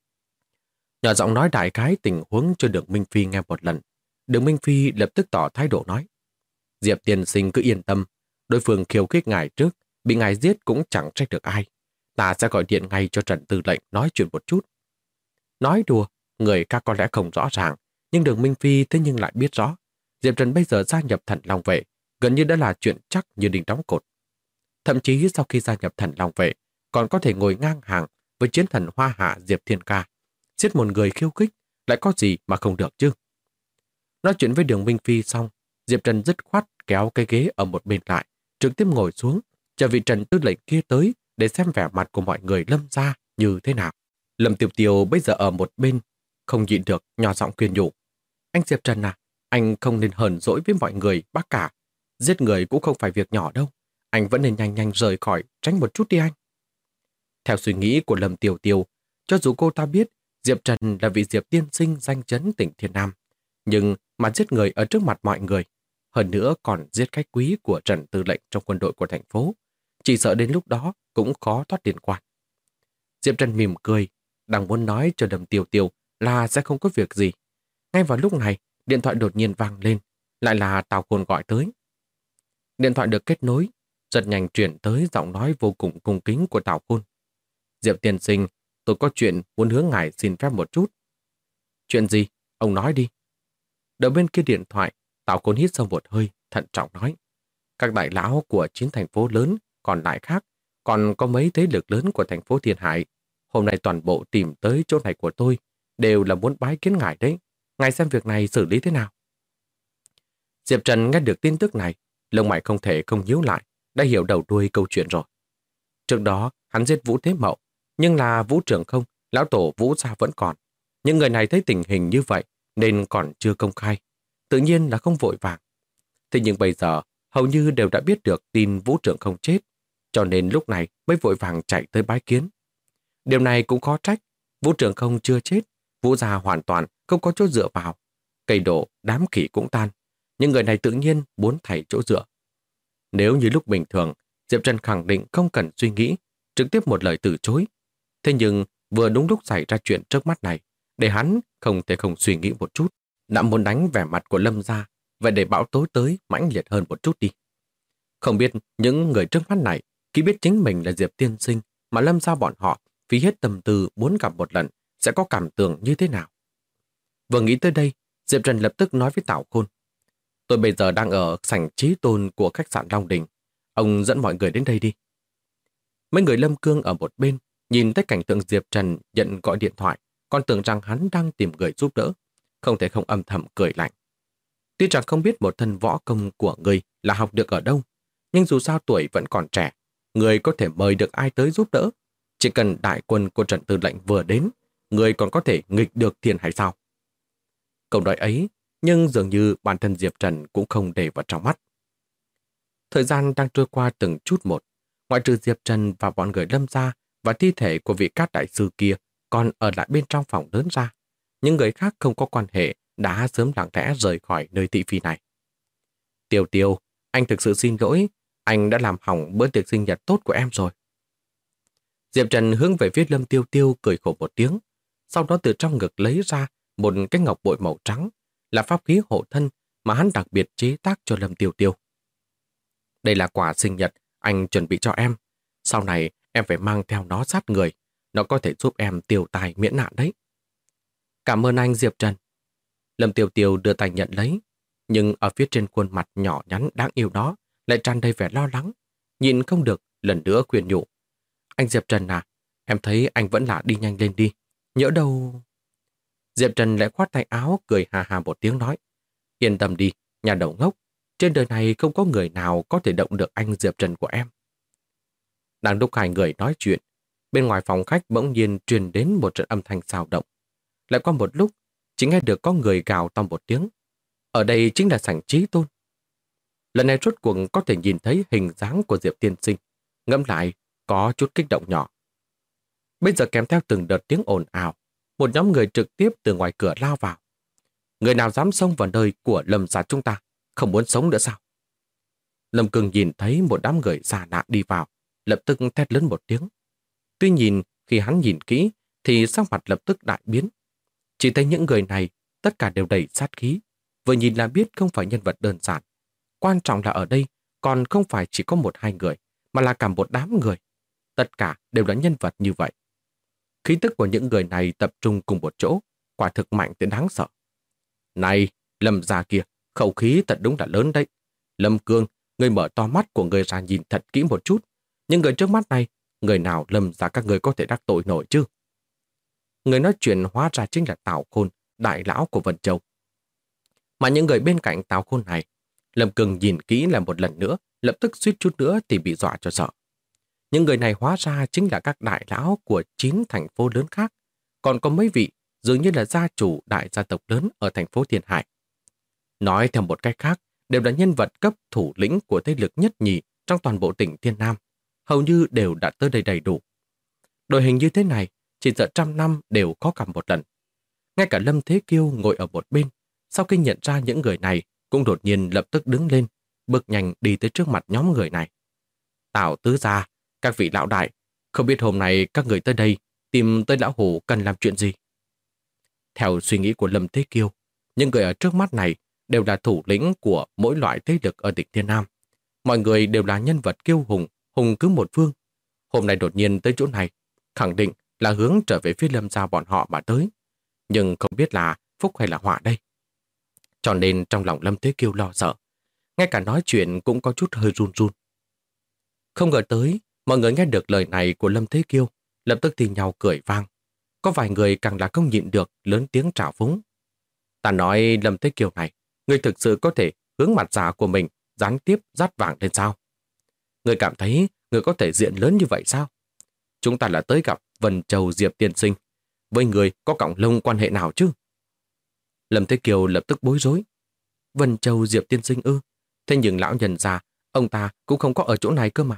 Nhỏ giọng nói đại khái tình huống cho Đường Minh Phi nghe một lần. Đường Minh Phi lập tức tỏ thái độ nói: Diệp tiên sinh cứ yên tâm, đối phương khiêu khích ngài trước, bị ngài giết cũng chẳng trách được ai. Ta sẽ gọi điện ngay cho Trần Tư lệnh nói chuyện một chút. Nói đùa, người khác có lẽ không rõ ràng, nhưng Đường Minh Phi thế nhưng lại biết rõ. Diệp Trần bây giờ gia nhập Thần Long Vệ, gần như đã là chuyện chắc như đinh đóng cột. Thậm chí sau khi gia nhập Thần Long Vệ, còn có thể ngồi ngang hàng với chiến thần Hoa Hạ Diệp Thiên Ca. Giết một người khiêu khích, lại có gì mà không được chứ? Nói chuyện với Đường Minh Phi xong, Diệp Trần dứt khoát kéo cái ghế ở một bên lại, trực tiếp ngồi xuống, chờ vị Trần Tư lệnh kia tới để xem vẻ mặt của mọi người Lâm gia như thế nào. Lâm Tiểu Tiểu bây giờ ở một bên, không nhịn được nhỏ giọng khuyên nhủ: Anh Diệp Trần à, anh không nên hờn dỗi với mọi người bác cả. Giết người cũng không phải việc nhỏ đâu. Anh vẫn nên nhanh nhanh rời khỏi, tránh một chút đi anh. Theo suy nghĩ của Lâm Tiểu Tiểu, cho dù cô ta biết Diệp Trần là vị Diệp tiên sinh danh chấn tỉnh Thiên Nam, nhưng mà giết người ở trước mặt mọi người, hơn nữa còn giết khách quý của Trần Tư lệnh trong quân đội của thành phố, chỉ sợ đến lúc đó cũng khó thoát liên quan. Diệp Trần mỉm cười, đang muốn nói cho Lâm Tiểu Tiểu là sẽ không có việc gì. Ngay vào lúc này, điện thoại đột nhiên vang lên, lại là Tào Khôn gọi tới. Điện thoại được kết nối, rất nhanh chuyển tới giọng nói vô cùng cung kính của Tào Khôn. Diệp tiên sinh, tôi có chuyện muốn hướng ngài xin phép một chút. Chuyện gì? Ông nói đi. Đầu bên kia điện thoại, Tào Khôn hít sâu một hơi, thận trọng nói. Các đại lão của 9 thành phố lớn còn lại khác, còn có mấy thế lực lớn của thành phố Thiên Hải. Hôm nay toàn bộ tìm tới chỗ này của tôi, đều là muốn bái kiến ngài đấy. Ngài xem việc này xử lý thế nào? Diệp Trần nghe được tin tức này, lông mày không thể không nhíu lại, đã hiểu đầu đuôi câu chuyện rồi. Trước đó, hắn giết Vũ Thế Mậu, nhưng là Vũ Trường Không, lão tổ Vũ gia vẫn còn. Những người này thấy tình hình như vậy, nên còn chưa công khai. Tự nhiên là không vội vàng. Thế nhưng bây giờ, hầu như đều đã biết được tin Vũ Trường Không chết, cho nên lúc này mới vội vàng chạy tới bái kiến. Điều này cũng khó trách, Vũ Trường Không chưa chết, Vũ gia hoàn toàn không có chỗ dựa vào. Cây đổ, đám khỉ cũng tan. Nhưng người này tự nhiên muốn thay chỗ dựa. Nếu như lúc bình thường, Diệp Trần khẳng định không cần suy nghĩ, trực tiếp một lời từ chối. Thế nhưng vừa đúng lúc xảy ra chuyện trước mắt này, để hắn không thể không suy nghĩ một chút, đã muốn đánh vẻ mặt của Lâm gia, vậy để bão tố tới mãnh liệt hơn một chút đi. Không biết những người trước mắt này khi biết chính mình là Diệp tiên sinh mà Lâm gia bọn họ phí hết tâm tư muốn gặp một lần sẽ có cảm tưởng như thế nào. Vừa nghĩ tới đây, Diệp Trần lập tức nói với Tào Khôn. Tôi bây giờ đang ở sảnh Chí Tôn của khách sạn Long Đình. Ông dẫn mọi người đến đây đi. Mấy người Lâm Cương ở một bên, nhìn thấy cảnh tượng Diệp Trần nhận gọi điện thoại, còn tưởng rằng hắn đang tìm người giúp đỡ, không thể không âm thầm cười lạnh. Tuy rằng không biết một thân võ công của người là học được ở đâu, nhưng dù sao tuổi vẫn còn trẻ, người có thể mời được ai tới giúp đỡ. Chỉ cần đại quân của Trần Tư lệnh vừa đến, người còn có thể nghịch được thiên hay sao? Câu nói ấy, nhưng dường như bản thân Diệp Trần cũng không để vào trong mắt. Thời gian đang trôi qua từng chút một, ngoại trừ Diệp Trần và bọn người Lâm gia và thi thể của vị Cát đại sư kia còn ở lại bên trong phòng lớn ra. Những người khác không có quan hệ đã sớm lặng lẽ rời khỏi nơi thị phi này. Tiêu Tiêu, anh thực sự xin lỗi, anh đã làm hỏng bữa tiệc sinh nhật tốt của em rồi. Diệp Trần hướng về phía Lâm Tiêu Tiêu cười khổ một tiếng, sau đó từ trong ngực lấy ra một cái ngọc bội màu trắng, là pháp khí hộ thân mà hắn đặc biệt chế tác cho Lâm Tiêu Tiêu. Đây là quà sinh nhật anh chuẩn bị cho em. Sau này em phải mang theo nó sát người. Nó có thể giúp em tiêu tài miễn nạn đấy. Cảm ơn anh Diệp Trần. Lâm Tiêu Tiêu đưa tay nhận lấy. Nhưng ở phía trên khuôn mặt nhỏ nhắn đáng yêu đó lại tràn đầy vẻ lo lắng. Nhìn không được, lần nữa khuyên nhủ. Anh Diệp Trần à, em thấy anh vẫn là đi nhanh lên đi. Nhỡ đâu... Diệp Trần lại khoát tay áo cười hà hà một tiếng nói. Yên tâm đi, nhà đầu ngốc. Trên đời này không có người nào có thể động được anh Diệp Trần của em. Đang lúc hai người nói chuyện, bên ngoài phòng khách bỗng nhiên truyền đến một trận âm thanh xào động. Lại qua một lúc, chỉ nghe được có người gào to một tiếng. Ở đây chính là sảnh Chí Tôn. Lần này rốt cuộc có thể nhìn thấy hình dáng của Diệp tiên sinh, ngẫm lại có chút kích động nhỏ. Bây giờ kèm theo từng đợt tiếng ồn ào, một nhóm người trực tiếp từ ngoài cửa lao vào. Người nào dám xông vào nơi của Lâm gia chúng ta, không muốn sống nữa sao? Lâm Cương nhìn thấy một đám người già nạ đi vào, lập tức thét lớn một tiếng. Tuy nhìn, khi hắn nhìn kỹ, thì sắc mặt lập tức đại biến. Chỉ thấy những người này, tất cả đều đầy sát khí, vừa nhìn là biết không phải nhân vật đơn giản. Quan trọng là ở đây còn không phải chỉ có một hai người, mà là cả một đám người. Tất cả đều là nhân vật như vậy. Khí tức của những người này tập trung cùng một chỗ, quả thực mạnh đến đáng sợ. Này, Lâm gia kia, khẩu khí thật đúng là lớn đấy. Lâm Cương, người mở to mắt của người ra nhìn thật kỹ một chút. Nhưng người trước mắt này, người nào Lâm gia các người có thể đắc tội nổi chứ? Người nói chuyện hóa ra chính là Tào Khôn, đại lão của Vân Châu. Mà những người bên cạnh Tào Khôn này, Lâm Cương nhìn kỹ lại một lần nữa, lập tức suýt chút nữa thì bị dọa cho sợ. Những người này hóa ra chính là các đại lão của 9 thành phố lớn khác, còn có mấy vị dường như là gia chủ đại gia tộc lớn ở thành phố Thiên Hải. Nói theo một cách khác, đều là nhân vật cấp thủ lĩnh của thế lực nhất nhì trong toàn bộ tỉnh Thiên Nam, hầu như đều đã tới đây đầy đủ. Đội hình như thế này, chỉ sợ 100 năm đều có cả một lần. Ngay cả Lâm Thế Kiêu ngồi ở một bên, sau khi nhận ra những người này, cũng đột nhiên lập tức đứng lên, bước nhanh đi tới trước mặt nhóm người này. Tào tứ gia, các vị lão đại, không biết hôm nay các người tới đây tìm tới lão hủ cần làm chuyện gì? Theo suy nghĩ của Lâm Thế Kiêu, những người ở trước mắt này đều là thủ lĩnh của mỗi loại thế lực ở tỉnh Thiên Nam. Mọi người đều là nhân vật kiêu hùng, hùng cứ một phương. Hôm nay đột nhiên tới chỗ này, khẳng định là hướng trở về phía Lâm gia bọn họ mà tới. Nhưng không biết là phúc hay là họa đây. Cho nên trong lòng Lâm Thế Kiêu lo sợ. Ngay cả nói chuyện cũng có chút hơi run run. Không ngờ tới, mọi người nghe được lời này của Lâm Thế Kiêu, lập tức thì nhau cười vang. Có vài người càng là không nhịn được lớn tiếng trào phúng. Ta nói Lâm Thế Kiêu này, người thực sự có thể hướng mặt giả của mình gián tiếp dắt vàng lên sao? Người cảm thấy người có thể diện lớn như vậy sao? Chúng ta là tới gặp Vân Châu Diệp tiên sinh. Với người có cọng lông quan hệ nào chứ? Lâm Thế Kiều lập tức bối rối. Vân Châu Diệp tiên sinh ư? Thế nhưng lão nhân già, ông ta cũng không có ở chỗ này cơ mà.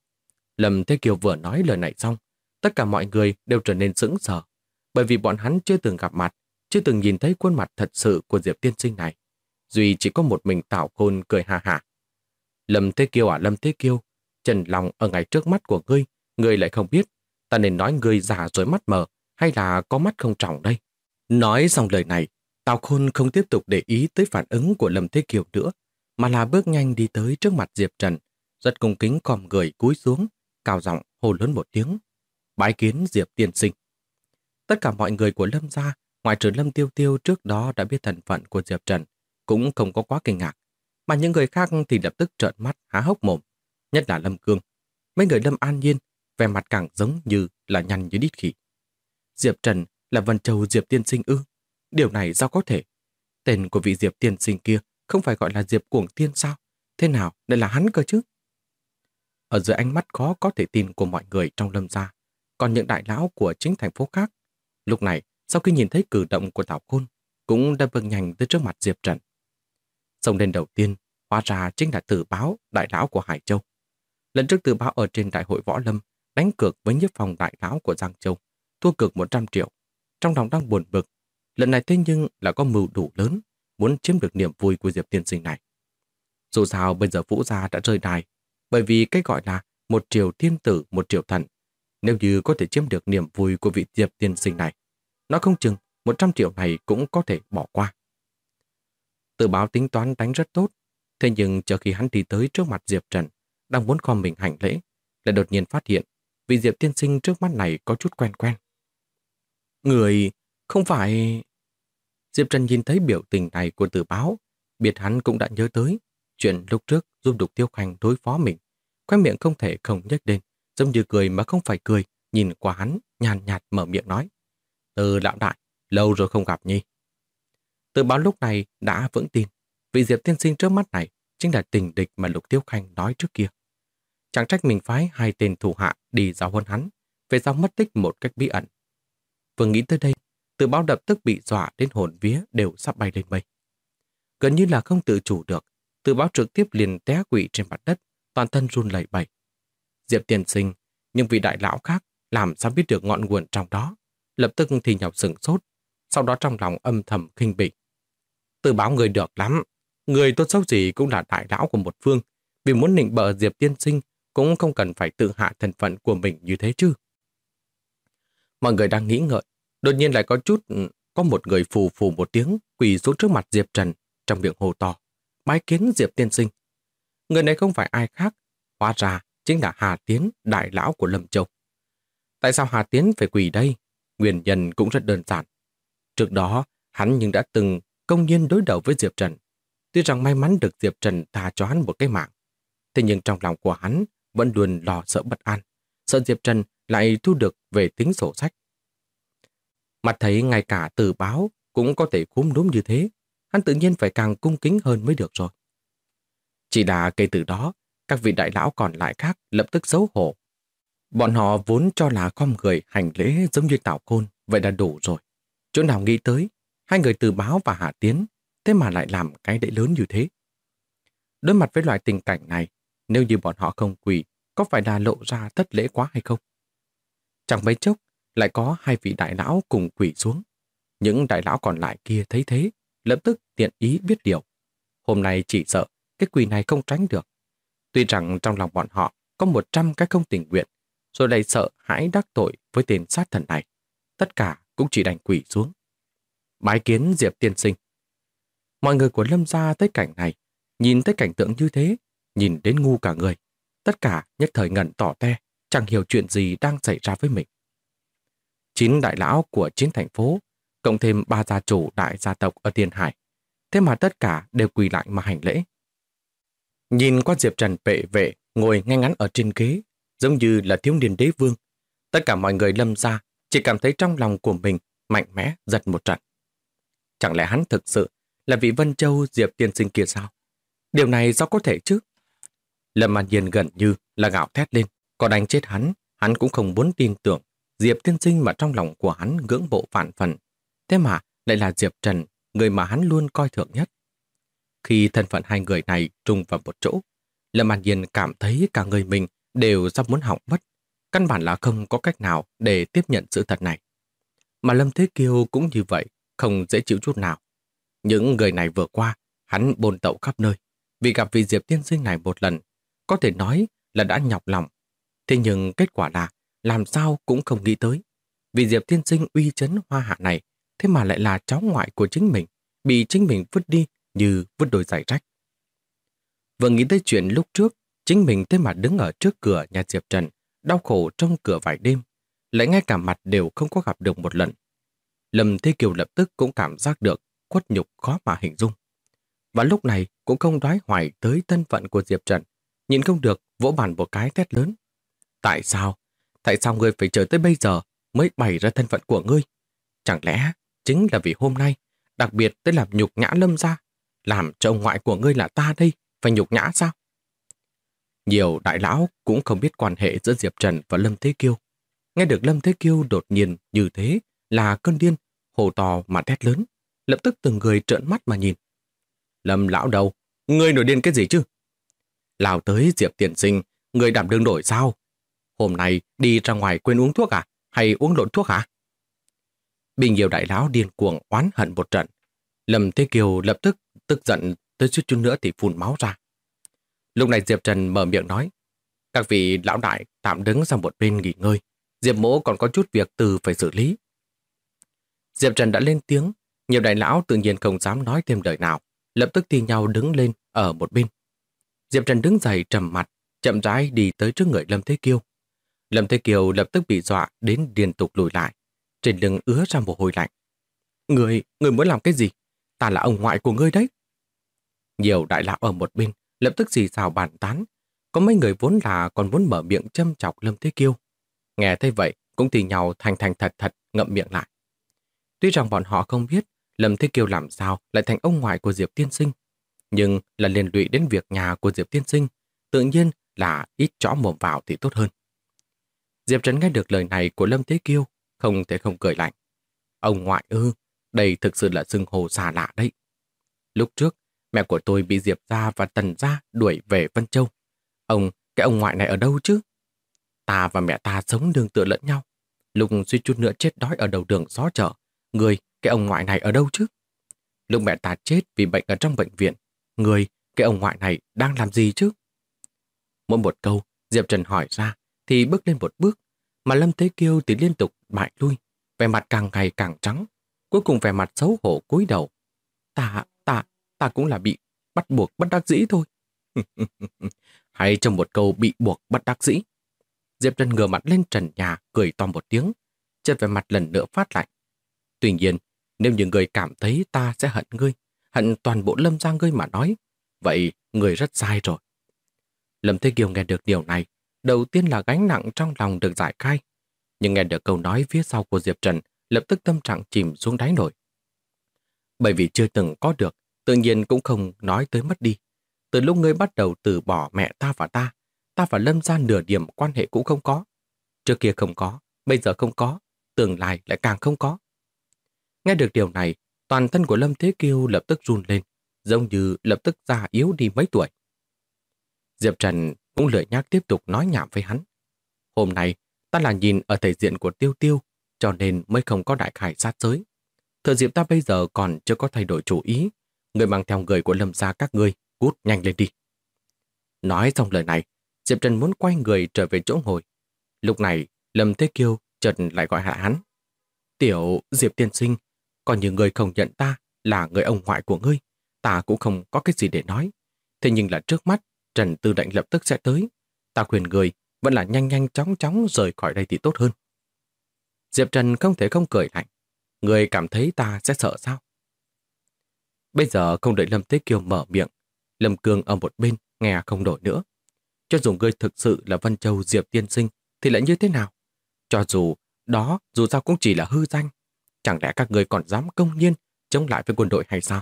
Lâm Thế Kiều vừa nói lời này xong, tất cả mọi người đều trở nên sững sờ, bởi vì bọn hắn chưa từng gặp mặt, chưa từng nhìn thấy khuôn mặt thật sự của Diệp tiên sinh này. Duy chỉ có một mình Tào Khôn cười ha hả. Lâm Thế Kiều à Lâm Thế Kiều, Trần Long ở ngay trước mắt của ngươi lại không biết, ta nên nói ngươi già rồi mắt mờ, hay là có mắt không tròng đây? Nói xong lời này, Tào Khôn không tiếp tục để ý tới phản ứng của Lâm Thế Kiều nữa, mà là bước nhanh đi tới trước mặt Diệp Trần, rất cung kính khom người cúi xuống, cao giọng hô lớn một tiếng. Bái kiến Diệp tiên sinh. Tất cả mọi người của Lâm gia, ngoài trừ Lâm Tiêu Tiêu trước đó đã biết thân phận của Diệp Trần, cũng không có quá kinh ngạc, mà những người khác thì lập tức trợn mắt há hốc mồm, nhất là Lâm Cương. Mấy người Lâm An Nhiên, vẻ mặt càng giống như là nhăn như đít khỉ. Diệp Trần là Vân Châu Diệp tiên sinh ư? Điều này sao có thể? Tên của vị Diệp tiên sinh kia không phải gọi là Diệp Cuồng Tiên sao? Thế nào lại là hắn cơ chứ? Ở dưới ánh mắt khó có thể tin của mọi người trong Lâm gia, còn những đại lão của chính thành phố khác, lúc này sau khi nhìn thấy cử động của Tào Khôn, cũng đã bước nhanh tới trước mặt Diệp Trần. Xông lên đầu tiên, hóa ra chính là Tử Báo, đại lão của Hải Châu. Lần trước Tử Báo ở trên đại hội võ lâm đánh cược với Nhiếp Phong đại lão của Giang Châu, thua cược 100 triệu. Trong lòng đang buồn bực, lần này thế nhưng là có mưu đủ lớn, muốn chiếm được niềm vui của Diệp tiên sinh này. Dù sao bây giờ Vũ gia đã rơi đài, bởi vì cái gọi là 1 triệu thiên tử 1 triệu thần. Nếu như có thể chiếm được niềm vui của vị Diệp tiên sinh này, nó không chừng 100 triệu này cũng có thể bỏ qua. Tử Báo tính toán đánh rất tốt, thế nhưng chờ khi hắn đi tới trước mặt Diệp Trần, đang muốn khom mình hành lễ, lại đột nhiên phát hiện vị Diệp tiên sinh trước mắt này có chút quen quen. Người không phải... Diệp Trần nhìn thấy biểu tình này của Tử Báo, biết hắn cũng đã nhớ tới chuyện lúc trước giúp Đục Tiêu Khanh đối phó mình, khóe miệng không thể không nhếch lên, giống như cười mà không phải cười, nhìn qua hắn, nhàn nhạt mở miệng nói. Từ lão đại, lâu rồi không gặp nhỉ. Tử Báo lúc này đã vững tin, vị Diệp tiên sinh trước mắt này chính là tình địch mà Lục Tiêu Khanh nói trước kia. Chẳng trách mình phái 2 tên thủ hạ đi giáo huấn hắn, về sau mất tích một cách bí ẩn. Vừa nghĩ tới đây, Tử Báo lập tức bị dọa đến hồn vía đều sắp bay lên mây. gần như là không tự chủ được, Từ Báo trực tiếp liền té quỵ trên mặt đất, toàn thân run lẩy bẩy. Diệp tiên sinh, nhưng vị đại lão khác làm sao biết được ngọn nguồn trong đó, lập tức thì nhọc sửng sốt, sau đó trong lòng âm thầm khinh bỉ. Từ Báo người được lắm, người tốt xấu gì cũng là đại lão của một phương, vì muốn nịnh bợ Diệp tiên sinh cũng không cần phải tự hạ thân phận của mình như thế chứ. Mọi người đang nghĩ ngợi, đột nhiên lại có một người phù phù một tiếng quỳ xuống trước mặt Diệp Trần, trong miệng hô to: bái kiến Diệp tiên sinh. Người này không phải ai khác, hóa ra chính là Hà Tiến, đại lão của Lâm Châu. Tại sao Hà Tiến phải quỳ đây? Nguyên nhân cũng rất đơn giản. Trước đó, hắn nhưng đã từng công nhiên đối đầu với Diệp Trần. Tuy rằng may mắn được Diệp Trần tha cho hắn một cái mạng, thế nhưng trong lòng của hắn vẫn luôn lo sợ bất an, sợ Diệp Trần lại thu được về tính sổ sách. Mặt thấy ngay cả Từ Báo cũng có thể cúm núm như thế, hắn tự nhiên phải càng cung kính hơn mới được rồi. Chỉ là kể từ đó, các vị đại lão còn lại khác lập tức xấu hổ. Bọn họ vốn cho là khom người hành lễ giống như Tào Côn, vậy là đủ rồi. Chỗ nào nghĩ tới, hai người Từ Báo và Hà Tiến, thế mà lại làm cái lễ lớn như thế. Đối mặt với loại tình cảnh này, nếu như bọn họ không quỳ, có phải là lộ ra thất lễ quá hay không? Chẳng mấy chốc, lại có hai vị đại lão cùng quỳ xuống. Những đại lão còn lại kia thấy thế, lập tức tiện ý biết điều. Hôm nay chỉ sợ cái quỳ này không tránh được. Tuy rằng trong lòng bọn họ có 100 cái không tình nguyện, rồi lại sợ hãi đắc tội với tên sát thần này. Tất cả cũng chỉ đành quỳ xuống. Bái kiến Diệp tiên sinh. Mọi người của Lâm gia tới cảnh này, nhìn thấy cảnh tượng như thế, nhìn đến ngu cả người. Tất cả nhất thời ngẩn tỏ te, chẳng hiểu chuyện gì đang xảy ra với mình. 9 đại lão của 9 thành phố, cộng thêm 3 gia chủ đại gia tộc ở Tiền Hải. Thế mà tất cả đều quỳ lại mà hành lễ. Nhìn qua Diệp Trần bệ vệ ngồi ngay ngắn ở trên ghế, giống như là thiếu niên đế vương. Tất cả mọi người Lâm gia chỉ cảm thấy trong lòng của mình mạnh mẽ giật một trận. Chẳng lẽ hắn thực sự là vị Vân Châu Diệp tiên sinh kia sao? Điều này sao có thể chứ? Lâm An Nhiên gần như là gạo thét lên, có đánh chết hắn cũng không muốn tin tưởng Diệp tiên sinh mà trong lòng của hắn ngưỡng mộ vạn phần. Thế mà lại là Diệp Trần, người mà hắn luôn coi thường nhất. Khi thân phận hai người này trùng vào một chỗ, Lâm An Nhiên cảm thấy cả người mình đều sắp muốn hỏng mất. Căn bản là không có cách nào để tiếp nhận sự thật này. Mà Lâm Thế Kiêu cũng như vậy, không dễ chịu chút nào. Những người này vừa qua, hắn bồn tẩu khắp nơi. Vì gặp vị Diệp tiên sinh này một lần, có thể nói là đã nhọc lòng. Thế nhưng kết quả là làm sao cũng không nghĩ tới. Vì Diệp tiên sinh uy chấn Hoa Hạ này, thế mà lại là cháu ngoại của chính mình, bị chính mình vứt đi như vứt đôi giày rách. Vừa nghĩ tới chuyện lúc trước, chính mình thế mà đứng ở trước cửa nhà Diệp Trần, đau khổ trong cửa vài đêm, lại ngay cả mặt đều không có gặp được một lần. Lâm Thế Kiều lập tức cũng cảm giác được khuất nhục khó mà hình dung. Và lúc này cũng không đoái hoài tới thân phận của Diệp Trần, nhìn không được vỗ bàn một cái thét lớn. Tại sao? Tại sao ngươi phải chờ tới bây giờ mới bày ra thân phận của ngươi? Chẳng lẽ chính là vì hôm nay đặc biệt tới làm nhục nhã Lâm gia, làm cho ông ngoại của ngươi là ta đây phải nhục nhã sao? Nhiều đại lão cũng không biết quan hệ giữa Diệp Trần và Lâm Thế Kiêu. Nghe được Lâm Thế Kiêu đột nhiên như thế là cơn điên, hô to mà thét lớn, lập tức từng người trợn mắt mà nhìn. Lâm lão đầu, ngươi nổi điên cái gì chứ? Lao tới Diệp tiên sinh, ngươi đảm đương nổi sao? Hôm nay đi ra ngoài quên uống thuốc à? Hay uống lộn thuốc hả? Bị nhiều đại lão điên cuồng oán hận một trận. Lâm Thế Kiều lập tức tức giận tới suýt chút nữa thì phun máu ra. Lúc này Diệp Trần mở miệng nói, các vị lão đại tạm đứng sang một bên nghỉ ngơi. Diệp mỗ còn có chút việc từ phải xử lý. Diệp Trần đã lên tiếng, nhiều đại lão tự nhiên không dám nói thêm lời nào, lập tức thi nhau đứng lên ở một bên. Diệp Trần đứng dậy trầm mặt, chậm rãi đi tới trước người Lâm Thế Kiêu. Lâm Thế Kiều lập tức bị dọa đến liên tục lùi lại, trên lưng ứa ra mồ hôi lạnh. Người muốn làm cái gì? Ta là ông ngoại của ngươi đấy. Nhiều đại lão ở một bên lập tức xì xào bàn tán. Có mấy người vốn là còn muốn mở miệng châm chọc Lâm Thế Kiêu. Nghe thấy vậy cũng thì nhau thành thật ngậm miệng lại. Tuy rằng bọn họ không biết Lâm Thế Kiêu làm sao lại thành ông ngoại của Diệp tiên sinh, nhưng là liên lụy đến việc nhà của Diệp tiên sinh, tự nhiên là ít chõ mồm vào thì tốt hơn. Diệp Trần nghe được lời này của Lâm Thế Kiêu, không thể không cười lạnh. Ông ngoại ư, đây thực sự là xưng hô xa lạ đấy. Lúc trước, Mẹ của tôi bị Diệp gia và Tần gia đuổi về Vân Châu. Cái ông ngoại này ở đâu chứ? Ta và mẹ ta sống nương tựa lẫn nhau. Lúc suýt chút nữa chết đói ở đầu đường xó chợ, cái ông ngoại này ở đâu chứ? Lúc mẹ ta chết vì bệnh ở trong bệnh viện, cái ông ngoại này đang làm gì chứ? Mỗi một câu Diệp Trần hỏi ra thì bước lên một bước, mà Lâm Thế Kiêu thì liên tục bại lui, vẻ mặt càng ngày càng trắng, cuối cùng vẻ mặt xấu hổ cúi đầu. Ta cũng là bị bắt buộc bất đắc dĩ thôi. Hay trong một câu bị buộc bất đắc dĩ. Diệp Trần ngửa mặt lên trần nhà cười to một tiếng, chợt vẻ mặt lần nữa phát lạnh. Tuy nhiên, nếu như người cảm thấy ta sẽ hận ngươi, hận toàn bộ Lâm gia ngươi mà nói, vậy người rất sai rồi. Lâm Thế Kiều nghe được điều này, đầu tiên là gánh nặng trong lòng được giải khai, nhưng nghe được câu nói phía sau của Diệp Trần, lập tức tâm trạng chìm xuống đáy nổi. Bởi vì chưa từng có được, tự nhiên cũng không nói tới mất đi. Từ lúc ngươi bắt đầu từ bỏ mẹ ta và Lâm gia nửa điểm quan hệ cũng không có. Trước kia không có, bây giờ không có, tương lai lại càng không có. Nghe được điều này, toàn thân của Lâm Thế Kiêu lập tức run lên, giống như lập tức già yếu đi mấy tuổi. Diệp Trần cũng lười nhác tiếp tục nói nhảm với hắn. Hôm nay, ta là nhìn ở thể diện của Tiêu Tiêu, cho nên mới không có đại khải sát giới. Thời dịp ta bây giờ còn chưa có thay đổi chủ ý, người mang theo người của Lâm gia các ngươi, cút nhanh lên đi. Nói xong lời này, Diệp Trần muốn quay người trở về chỗ ngồi. Lúc này, Lâm Thế Kiêu chợt lại gọi hạ hắn. Tiểu Diệp tiên sinh, còn như người không nhận ta là người ông ngoại của ngươi, ta cũng không có cái gì để nói. Thế nhưng là trước mắt, Trần Tư lệnh lập tức sẽ tới. Ta khuyên người vẫn là nhanh nhanh chóng chóng rời khỏi đây thì tốt hơn. Diệp Trần không thể không cười lạnh. Người cảm thấy ta sẽ sợ sao? Bây giờ không đợi Lâm Thế Kiêu mở miệng, Lâm Cương ở một bên nghe không nổi nữa. Cho dù ngươi thực sự là Vân Châu Diệp tiên sinh thì lại như thế nào? Cho dù đó dù sao cũng chỉ là hư danh, chẳng lẽ các ngươi còn dám công nhiên chống lại với quân đội hay sao?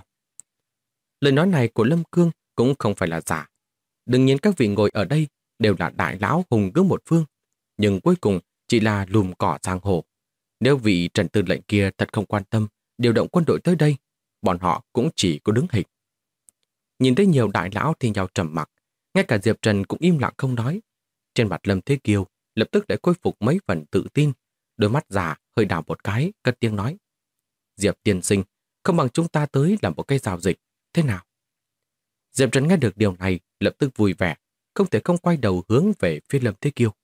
Lời nói này của Lâm Cương cũng không phải là giả. Đương nhiên các vị ngồi ở đây đều là đại lão hùng cứ một phương, nhưng cuối cùng chỉ là lùm cỏ giang hồ. Nếu vị Trần Tư lệnh kia thật không quan tâm điều động quân đội tới đây, bọn họ cũng chỉ có đứng hình. Nhìn thấy nhiều đại lão thì nhau trầm mặc, ngay cả Diệp Trần cũng im lặng không nói. Trên mặt Lâm Thế Kiêu lập tức đã khôi phục mấy phần tự tin, đôi mắt già hơi đảo một cái, cất tiếng nói. Diệp tiên sinh, không bằng chúng ta tới làm một cái giao dịch, thế nào? Diệp Trần nghe được điều này lập tức vui vẻ, không thể không quay đầu hướng về phía Lâm Thế Kiêu.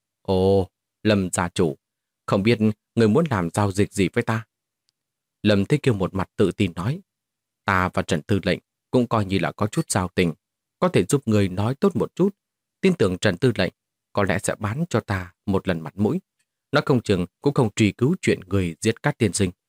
Ồ, Lâm gia chủ, không biết người muốn làm giao dịch gì với ta? Lâm Thế Kiêu một mặt tự tin nói. Ta và Trần Tư lệnh cũng coi như là có chút giao tình, có thể giúp người nói tốt một chút. Tin tưởng Trần Tư lệnh có lẽ sẽ bán cho ta một lần mặt mũi. Nó không chừng cũng không truy cứu chuyện người giết Cát tiên sinh.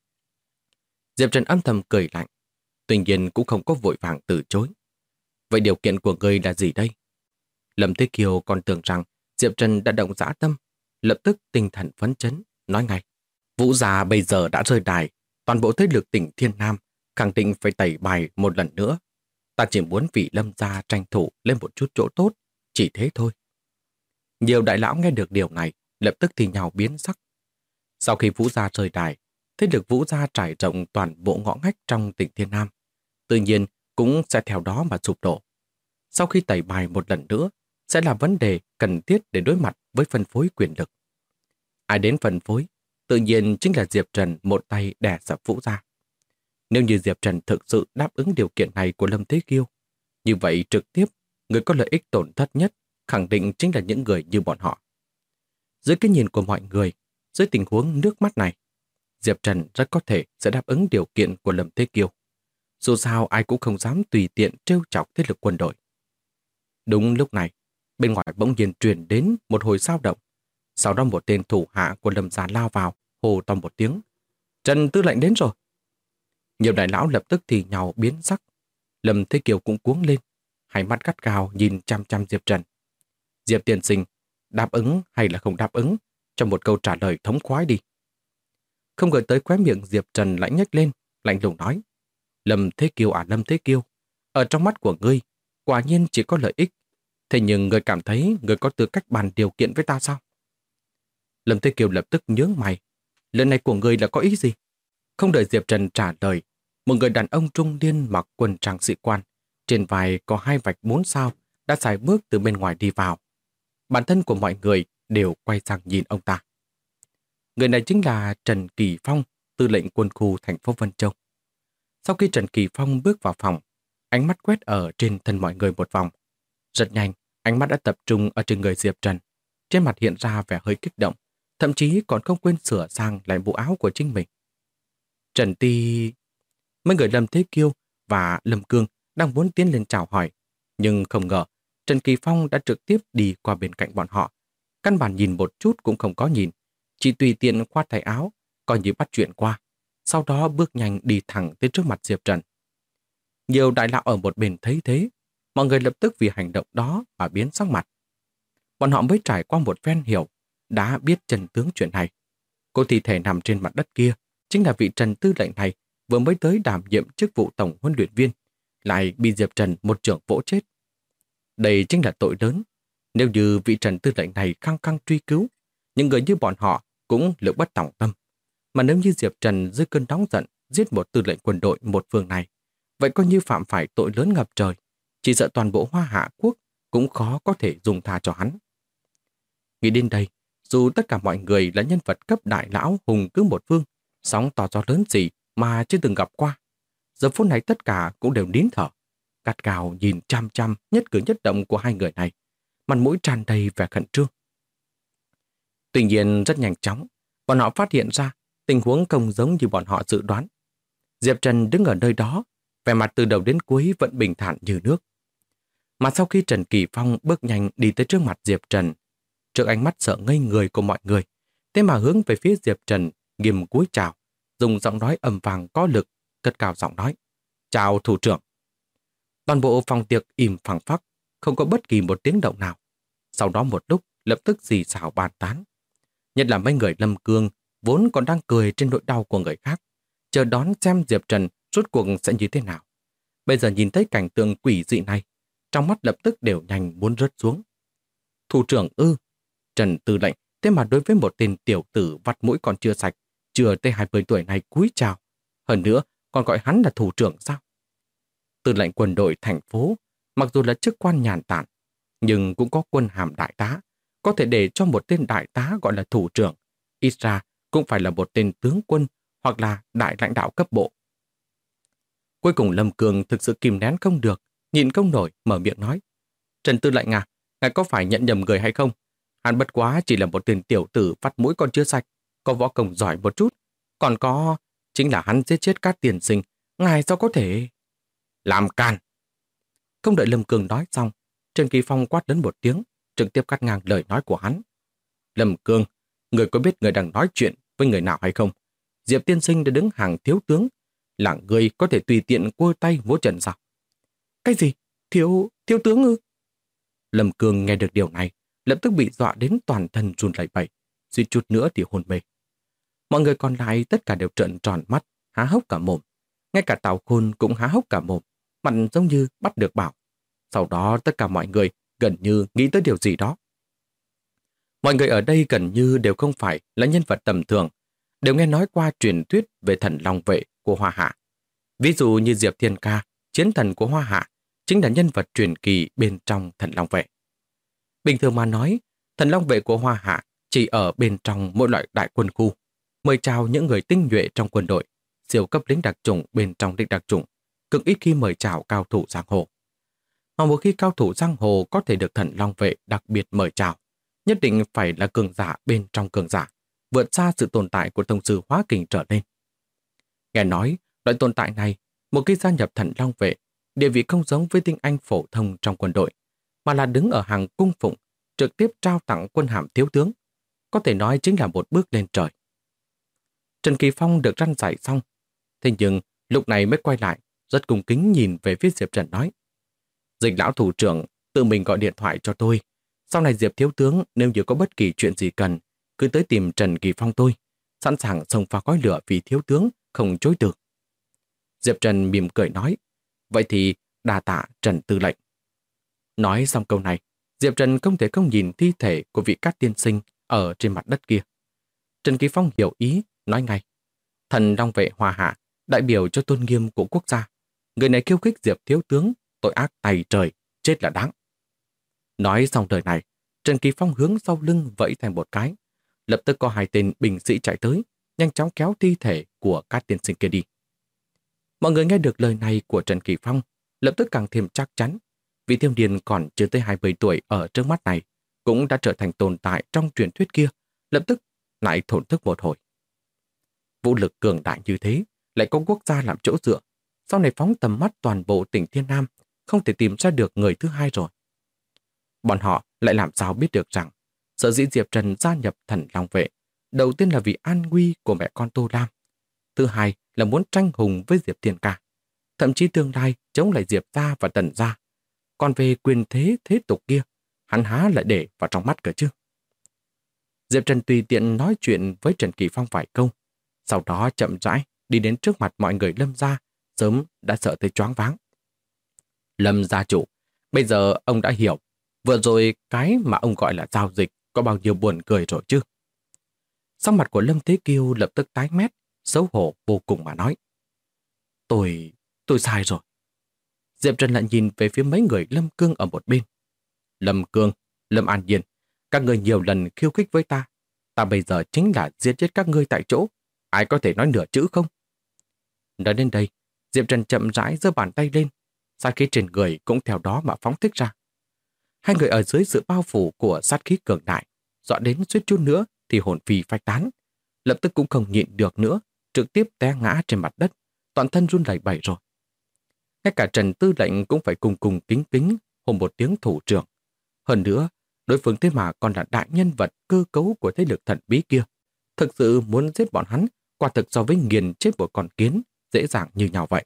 Diệp Trần âm thầm cười lạnh, tuy nhiên cũng không có vội vàng từ chối. Vậy điều kiện của người là gì đây? Lâm Thế Kiều còn tưởng rằng Diệp Trần đã động dã tâm, lập tức tinh thần phấn chấn, nói ngay. Vũ gia bây giờ đã rơi đài, toàn bộ thế lực tỉnh Thiên Nam khẳng định phải tẩy bài một lần nữa. Ta chỉ muốn vì Lâm gia tranh thủ lên một chút chỗ tốt, chỉ thế thôi. Nhiều đại lão nghe được điều này, lập tức thì nhào biến sắc. Sau khi Vũ gia rơi đài, thế lực Vũ gia trải rộng toàn bộ ngõ ngách trong tỉnh Thiên Nam, tự nhiên cũng sẽ theo đó mà sụp đổ. Sau khi tẩy bài một lần nữa, sẽ là vấn đề cần thiết để đối mặt với phân phối quyền lực. Ai đến phân phối, tự nhiên chính là Diệp Trần một tay đè sập Vũ gia. Nếu như Diệp Trần thực sự đáp ứng điều kiện này của Lâm Thế Kiêu, như vậy trực tiếp, người có lợi ích tổn thất nhất khẳng định chính là những người như bọn họ. Dưới cái nhìn của mọi người, dưới tình huống nước mắt này, Diệp Trần rất có thể sẽ đáp ứng điều kiện của Lâm Thế Kiêu. Dù sao ai cũng không dám tùy tiện trêu chọc thế lực quân đội. Đúng lúc này, bên ngoài bỗng nhiên truyền đến một hồi xao động. Sau đó một tên thủ hạ của Lâm gia lao vào, hô to một tiếng. Trần Tư lệnh đến rồi. Nhiều đại lão lập tức thì nhào biến sắc. Lâm Thế Kiều cũng cuống lên, hai mắt gắt gao nhìn chăm chăm Diệp Trần. Diệp tiên sinh, đáp ứng hay là không đáp ứng, cho một câu trả lời thống khoái đi. Không ngờ tới khóe miệng Diệp Trần lại nhếch lên, lạnh lùng nói. Lâm Thế Kiều à Lâm Thế Kiều, ở trong mắt của ngươi, quả nhiên chỉ có lợi ích. Thế nhưng ngươi cảm thấy ngươi có tư cách bàn điều kiện với ta sao? Lâm Thế Kiều lập tức nhướng mày. Lần này của ngươi là có ý gì? Không đợi Diệp Trần trả lời, một người đàn ông trung niên mặc quần trang sĩ quan, Trên vai có 2 vạch 4 sao đã xài bước từ bên ngoài đi vào. Bản thân của mọi người đều quay sang nhìn ông ta. Người này chính là Trần Kỳ Phong, tư lệnh quân khu thành phố Vân Châu. Sau khi Trần Kỳ Phong bước vào phòng, ánh mắt quét ở trên thân mọi người một vòng. Rất nhanh, ánh mắt đã tập trung ở trên người Diệp Trần. Trên mặt hiện ra vẻ hơi kích động, thậm chí còn không quên sửa sang lại bộ áo của chính mình. Trần Ti... Mấy người Lâm Thế Kiêu và Lâm Cương đang muốn tiến lên chào hỏi, nhưng không ngờ Trần Kỳ Phong đã trực tiếp đi qua bên cạnh bọn họ. Căn bản nhìn một chút cũng không có nhìn, chỉ tùy tiện khoát tay áo, coi như bắt chuyện qua. Sau đó bước nhanh đi thẳng tới trước mặt Diệp Trần. Nhiều đại lão ở một bên thấy thế, mọi người lập tức vì hành động đó mà biến sắc mặt. Bọn họ mới trải qua một phen hiểu, đã biết chân tướng chuyện này. Cô thi thể nằm trên mặt đất kia chính là vị Trần tư lệnh này vừa mới tới đảm nhiệm chức vụ tổng huấn luyện viên, lại bị Diệp Trần một chưởng vỗ chết. Đây chính là tội lớn. Nếu như vị Trần tư lệnh này khăng khăng truy cứu, những người như bọn họ cũng lực bất tòng tâm. Mà nếu như Diệp Trần dưới cơn nóng giận giết một tư lệnh quân đội một phương này, vậy coi như phạm phải tội lớn ngập trời, chỉ sợ toàn bộ Hoa Hạ quốc cũng khó có thể dùng tha cho hắn. Nghĩ đến đây, dù tất cả mọi người là nhân vật cấp đại lão hùng cứ một phương, sóng to gió lớn gì mà chưa từng gặp qua, giờ phút này tất cả cũng đều nín thở, gắt gao nhìn chăm chăm nhất cử nhất động của hai người này, mặt mũi tràn đầy vẻ khẩn trương. Tuy nhiên rất nhanh chóng, bọn họ phát hiện ra tình huống không giống như bọn họ dự đoán. Diệp Trần đứng ở nơi đó, vẻ mặt từ đầu đến cuối vẫn bình thản như nước. Mà sau khi Trần Kỳ Phong bước nhanh đi tới trước mặt Diệp Trần, trước ánh mắt sợ ngây người của mọi người, thế mà hướng về phía Diệp Trần nghiêm cúi chào, dùng giọng nói ầm vang có lực, cất cao giọng nói: "Chào thủ trưởng." Toàn bộ phòng tiệc im phăng phắc, không có bất kỳ một tiếng động nào. Sau đó một lúc lập tức xì xào bàn tán. Nhất là mấy người Lâm Cương vốn còn đang cười trên nỗi đau của người khác, chờ đón xem Diệp Trần rốt cuộc sẽ như thế nào. Bây giờ nhìn thấy cảnh tượng quỷ dị này, trong mắt lập tức đều nhanh muốn rớt xuống. Thủ trưởng ư? Trần tư lệnh thế mà đối với một tên tiểu tử vắt mũi còn chưa sạch, chưa tới 20 tuổi này cúi chào. Hơn nữa còn gọi hắn là thủ trưởng sao? Tư lệnh quân đội thành phố, mặc dù là chức quan nhàn tản, nhưng cũng có quân hàm đại tá, có thể để cho một tên đại tá gọi là thủ trưởng, ít ra cũng phải là một tên tướng quân hoặc là đại lãnh đạo cấp bộ. Cuối cùng Lâm Cường thực sự kìm nén không được, nhịn không nổi mở miệng nói: "Trần tư lệnh à, ngài có phải nhận nhầm người hay không? Hắn bất quá chỉ là một tên tiểu tử vắt mũi còn chưa sạch, có võ công giỏi một chút, còn có chính là hắn giết chết các tiền sinh, ngài sao có thể..." "Làm càn!" Không đợi Lâm Cường nói xong, Trần Kỳ Phong quát lớn một tiếng, trực tiếp cắt ngang lời nói của hắn. "Lâm Cường, người có biết người đang nói chuyện với người nào hay không? Diệp tiên sinh đã đứng hàng thiếu tướng, là người có thể tùy tiện quơ tay múa chân sao?" "Cái gì? Thiếu tướng ư?" Lâm Cường nghe được điều này, lập tức bị dọa đến toàn thân run lẩy bẩy, suýt chút nữa thì hôn mê. Mọi người còn lại tất cả đều trợn tròn mắt, há hốc cả mồm. Ngay cả Tào Khôn cũng há hốc cả mồm, mặt giống như bắt được bảo. Sau đó tất cả mọi người gần như nghĩ tới điều gì đó. Mọi người ở đây gần như đều không phải là nhân vật tầm thường, đều nghe nói qua truyền thuyết về thần long vệ của Hoa Hạ. Ví dụ như Diệp Thiên Ca, chiến thần của Hoa Hạ, chính là nhân vật truyền kỳ bên trong thần long vệ. Bình thường mà nói, thần long vệ của Hoa Hạ chỉ ở bên trong mỗi loại đại quân khu, mời chào những người tinh nhuệ trong quân đội, siêu cấp lính đặc chủng bên trong lính đặc chủng, cực ít khi mời chào cao thủ giang hồ. Mà một khi cao thủ giang hồ có thể được thần long vệ đặc biệt mời chào, nhất định phải là cường giả bên trong cường giả, vượt xa sự tồn tại của tông sư hóa kình trở lên. Nghe nói, loại tồn tại này, một khi gia nhập thần long vệ, địa vị không giống với tinh anh phổ thông trong quân đội, mà là đứng ở hàng cung phụng, trực tiếp trao tặng quân hàm thiếu tướng, có thể nói chính là một bước lên trời. Trần Kỳ Phong được răn dạy xong, thế nhưng lúc này mới quay lại, rất cung kính nhìn về phía Diệp Trần nói: "Dịch lão thủ trưởng tự mình gọi điện thoại cho tôi. Sau này Diệp thiếu tướng nếu như có bất kỳ chuyện gì cần, cứ tới tìm Trần Kỳ Phong tôi, sẵn sàng xông pha khói lửa vì thiếu tướng, không chối từ." Diệp Trần mỉm cười nói: "Vậy thì đa tạ Trần tư lệnh." Nói xong câu này, Diệp Trần không thể không nhìn thi thể của vị Cát tiên sinh ở trên mặt đất kia. Trần Kỳ Phong hiểu ý, nói ngay: "Thần long vệ Hoa Hạ, đại biểu cho tôn nghiêm của quốc gia. Người này khiêu khích Diệp thiếu tướng, tội ác tày trời, chết là đáng. Nói xong lời này, Trần Kỳ Phong hướng sau lưng vẫy thành một cái. Lập tức có hai tên binh sĩ chạy tới, nhanh chóng kéo thi thể của các tiên sinh kia đi. Mọi người nghe được lời này của Trần Kỳ Phong, lập tức càng thêm chắc chắn, vì thiếu niên còn chưa tới 20 tuổi ở trước mắt này, cũng đã trở thành tồn tại trong truyền thuyết kia, lập tức lại thổn thức một hồi. Vũ lực cường đại như thế, lại có quốc gia làm chỗ dựa, sau này phóng tầm mắt toàn bộ tỉnh Thiên Nam, không thể tìm ra được người thứ hai rồi. Bọn họ lại làm sao biết được rằng, sở dĩ Diệp Trần gia nhập Thần Long Vệ, đầu tiên là vì an nguy của mẹ con Tô Lam, thứ hai là muốn tranh hùng với Diệp Thiên Ca, thậm chí tương lai chống lại Diệp gia và Tần gia. Còn về quyền thế thế tục kia, hắn há lại để vào trong mắt cơ chứ. Diệp Trần tùy tiện nói chuyện với Trần Kỳ Phong vài câu, sau đó chậm rãi đi đến trước mặt mọi người Lâm gia, sớm đã sợ tới choáng váng. Lâm gia chủ, bây giờ ông đã hiểu, vừa rồi cái mà ông gọi là giao dịch có bao nhiêu buồn cười rồi chứ. Sắc mặt của Lâm Thế Kiêu lập tức tái mét, xấu hổ vô cùng mà nói. Tôi sai rồi. Diệp Trần lại nhìn về phía mấy người Lâm Cương ở một bên. Lâm Cương, Lâm An Nhiên, các người nhiều lần khiêu khích với ta. Ta bây giờ chính là giết chết các ngươi tại chỗ. Ai có thể nói nửa chữ không? Nói đến đây, Diệp Trần chậm rãi giơ bàn tay lên, sát khí trên người cũng theo đó mà phóng thích ra. Hai người ở dưới sự bao phủ của sát khí cường đại, dọa đến suýt chút nữa thì hồn phi phách tán. Lập tức cũng không nhịn được nữa, trực tiếp té ngã trên mặt đất, toàn thân run lẩy bẩy rồi. Ngay cả Trần Tư lệnh cũng phải cùng cùng kính kính hô một tiếng thủ trưởng. Hơn nữa, đối phương thế mà còn là đại nhân vật cơ cấu của thế lực thần bí kia. Thực sự muốn giết bọn hắn, quả thực so với nghiền chết một con kiến, dễ dàng như nhau vậy.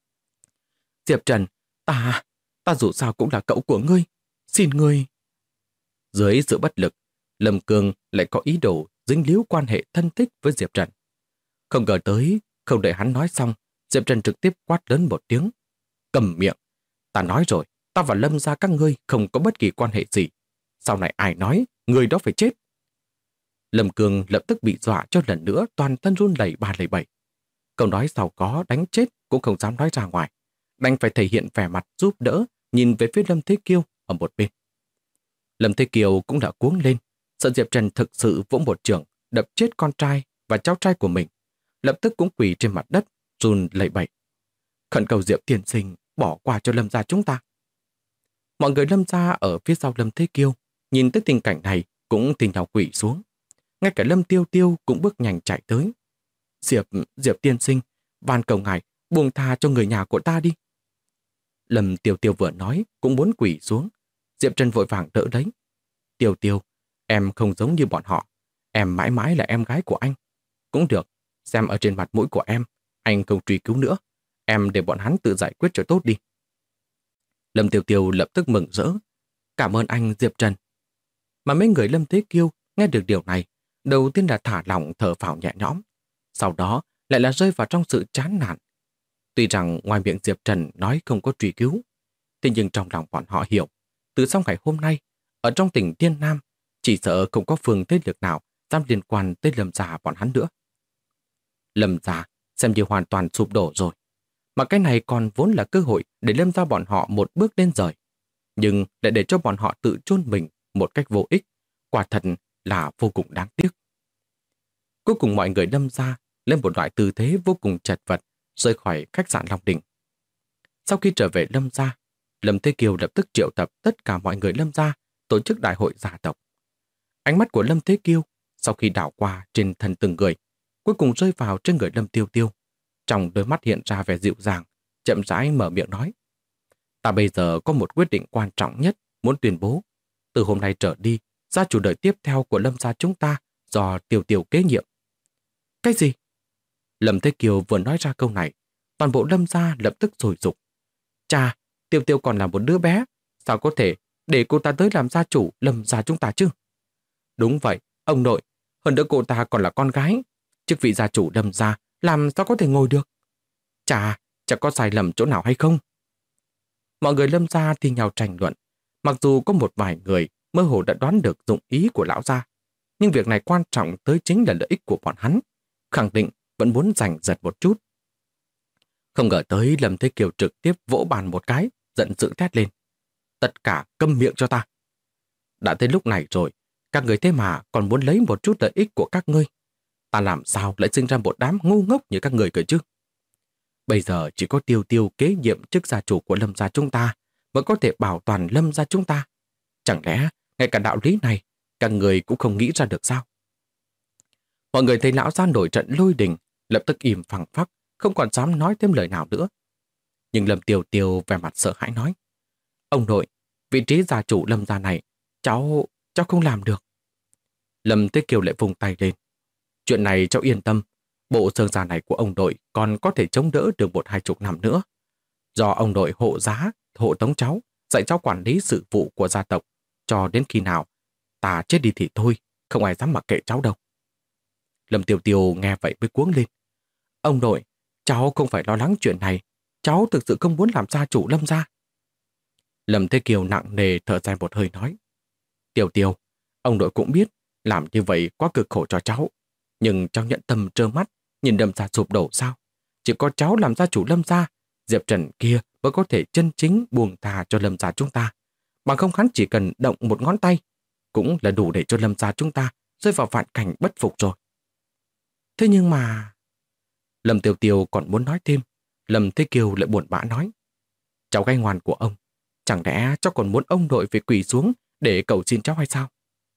Diệp Trần, ta dù sao cũng là cậu của ngươi, xin ngươi. Dưới sự bất lực, Lâm Cương lại có ý đồ dính líu quan hệ thân thích với Diệp Trần. Không ngờ tới, không đợi hắn nói xong, Diệp Trần trực tiếp quát lớn một tiếng. Cầm miệng, ta nói rồi, ta và Lâm gia các ngươi không có bất kỳ quan hệ gì. Sau này ai nói, người đó phải chết. Lâm Cương lập tức bị dọa cho lần nữa toàn thân run lẩy ba lẩy bẩy. Câu nói sau có đánh chết cũng không dám nói ra ngoài, đành phải thể hiện vẻ mặt giúp đỡ, nhìn về phía Lâm Thế Kiêu ở một bên. Lâm Thế Kiêu cũng đã cuống lên, sợ Diệp Trần thực sự vỗ một chưởng đập chết con trai và cháu trai của mình, lập tức cũng quỳ trên mặt đất, run lẩy bẩy. Khẩn cầu Diệp tiên sinh bỏ qua cho Lâm gia chúng ta. Mọi người Lâm gia ở phía sau Lâm Thế Kiêu nhìn tới tình cảnh này cũng tìm nhau quỳ xuống. Ngay cả Lâm Tiêu Tiêu cũng bước nhanh chạy tới. Diệp tiên sinh, van cầu ngài buông tha cho người nhà của ta đi. Lâm Tiêu Tiêu vừa nói cũng muốn quỳ xuống. Diệp Trần vội vàng đỡ lấy. Tiêu Tiêu, em không giống như bọn họ. Em mãi mãi là em gái của anh. Cũng được, xem ở trên mặt mũi của em, anh không truy cứu nữa. Em để bọn hắn tự giải quyết cho tốt đi. Lâm Tiêu Tiêu lập tức mừng rỡ. Cảm ơn anh Diệp Trần. Mà mấy người Lâm Thế Kiêu nghe được điều này, đầu tiên là thả lỏng thở phào nhẹ nhõm. Sau đó lại là rơi vào trong sự chán nản. Tuy rằng ngoài miệng Diệp Trần nói không có truy cứu, thế nhưng trong lòng bọn họ hiểu, từ sau ngày hôm nay, ở trong tỉnh Thiên Nam, chỉ sợ không có phương thế lực nào dám liên quan tới Lâm gia bọn hắn nữa. Lâm gia xem như hoàn toàn sụp đổ rồi. Mà cái này còn vốn là cơ hội để Lâm gia bọn họ một bước lên rời. Nhưng lại để cho bọn họ tự chôn mình một cách vô ích, quả thật là vô cùng đáng tiếc. Cuối cùng mọi người Lâm gia lên một loại tư thế vô cùng chật vật, rời khỏi khách sạn Long Đình. Sau khi trở về Lâm gia, Lâm Thế Kiều lập tức triệu tập tất cả mọi người Lâm gia tổ chức đại hội gia tộc. Ánh mắt của Lâm Thế Kiêu sau khi đảo qua trên thân từng người, cuối cùng rơi vào trên người Lâm Tiêu Tiêu. Trong đôi mắt hiện ra vẻ dịu dàng, chậm rãi mở miệng nói. Ta bây giờ có một quyết định quan trọng nhất muốn tuyên bố. Từ hôm nay trở đi, gia chủ đời tiếp theo của Lâm gia chúng ta do Tiêu Tiêu kế nhiệm. Cái gì? Lâm Thế Kiều vừa nói ra câu này, toàn bộ Lâm gia lập tức sôi sục. Chà, Tiêu Tiêu còn là một đứa bé, sao có thể để cô ta tới làm gia chủ Lâm gia chúng ta chứ? Đúng vậy, ông nội, hơn nữa cô ta còn là con gái. Chức vị gia chủ Lâm gia làm sao có thể ngồi được? Chà, chẳng có sai lầm chỗ nào hay không? Mọi người Lâm gia thì nhau tranh luận. Mặc dù có một vài người mơ hồ đã đoán được dụng ý của lão gia, nhưng việc này quan trọng tới chính là lợi ích của bọn hắn. Khẳng định vẫn muốn giành giật một chút. Không ngờ tới Lâm Thế Kiều trực tiếp vỗ bàn một cái, giận dữ thét lên. Tất cả câm miệng cho ta. Đã tới lúc này rồi, các người thế mà còn muốn lấy một chút lợi ích của các ngươi. Ta làm sao lại sinh ra một đám ngu ngốc như các người cơ chứ? Bây giờ chỉ có Tiêu Tiêu kế nhiệm chức gia chủ của Lâm gia chúng ta mới có thể bảo toàn Lâm gia chúng ta. Chẳng lẽ ngay cả đạo lý này các người cũng không nghĩ ra được sao? Mọi người thấy lão gia nổi trận lôi đình, lập tức im phăng phắc, không còn dám nói thêm lời nào nữa. Nhưng Lâm Tiêu Tiêu vẻ mặt sợ hãi nói: Ông nội, vị trí gia chủ Lâm gia này, cháu không làm được. Lâm Thế Kiều lại vùng tay lên. Chuyện này cháu yên tâm, bộ xương già này của ông nội còn có thể chống đỡ được 1-20 năm nữa. Do ông nội hộ giá, hộ tống cháu, dạy cháu quản lý sự vụ của gia tộc, cho đến khi nào ta chết đi thì thôi, không ai dám mặc kệ cháu đâu. Lâm Tiêu Tiêu nghe vậy mới cuống lên. Ông nội, cháu không phải lo lắng chuyện này, cháu thực sự không muốn làm gia chủ Lâm gia. Lâm Thế Kiều nặng nề thở dài một hơi nói: Tiêu Tiêu, ông nội cũng biết làm như vậy quá cực khổ cho cháu, nhưng cháu nhận tâm trơ mắt nhìn Lâm gia sụp đổ sao? Chỉ có cháu làm gia chủ Lâm gia, Diệp Trần kia mới có thể chân chính buông thà cho Lâm gia chúng ta. Bằng không hắn chỉ cần động một ngón tay cũng là đủ để cho Lâm gia chúng ta rơi vào vạn cảnh bất phục rồi. Thế nhưng mà... Lâm Tiêu Tiêu còn muốn nói thêm, Lâm Thế Kiều lại buồn bã nói: Cháu gái ngoan của ông, chẳng lẽ cháu còn muốn ông nội phải quỳ xuống để cầu xin cháu hay sao?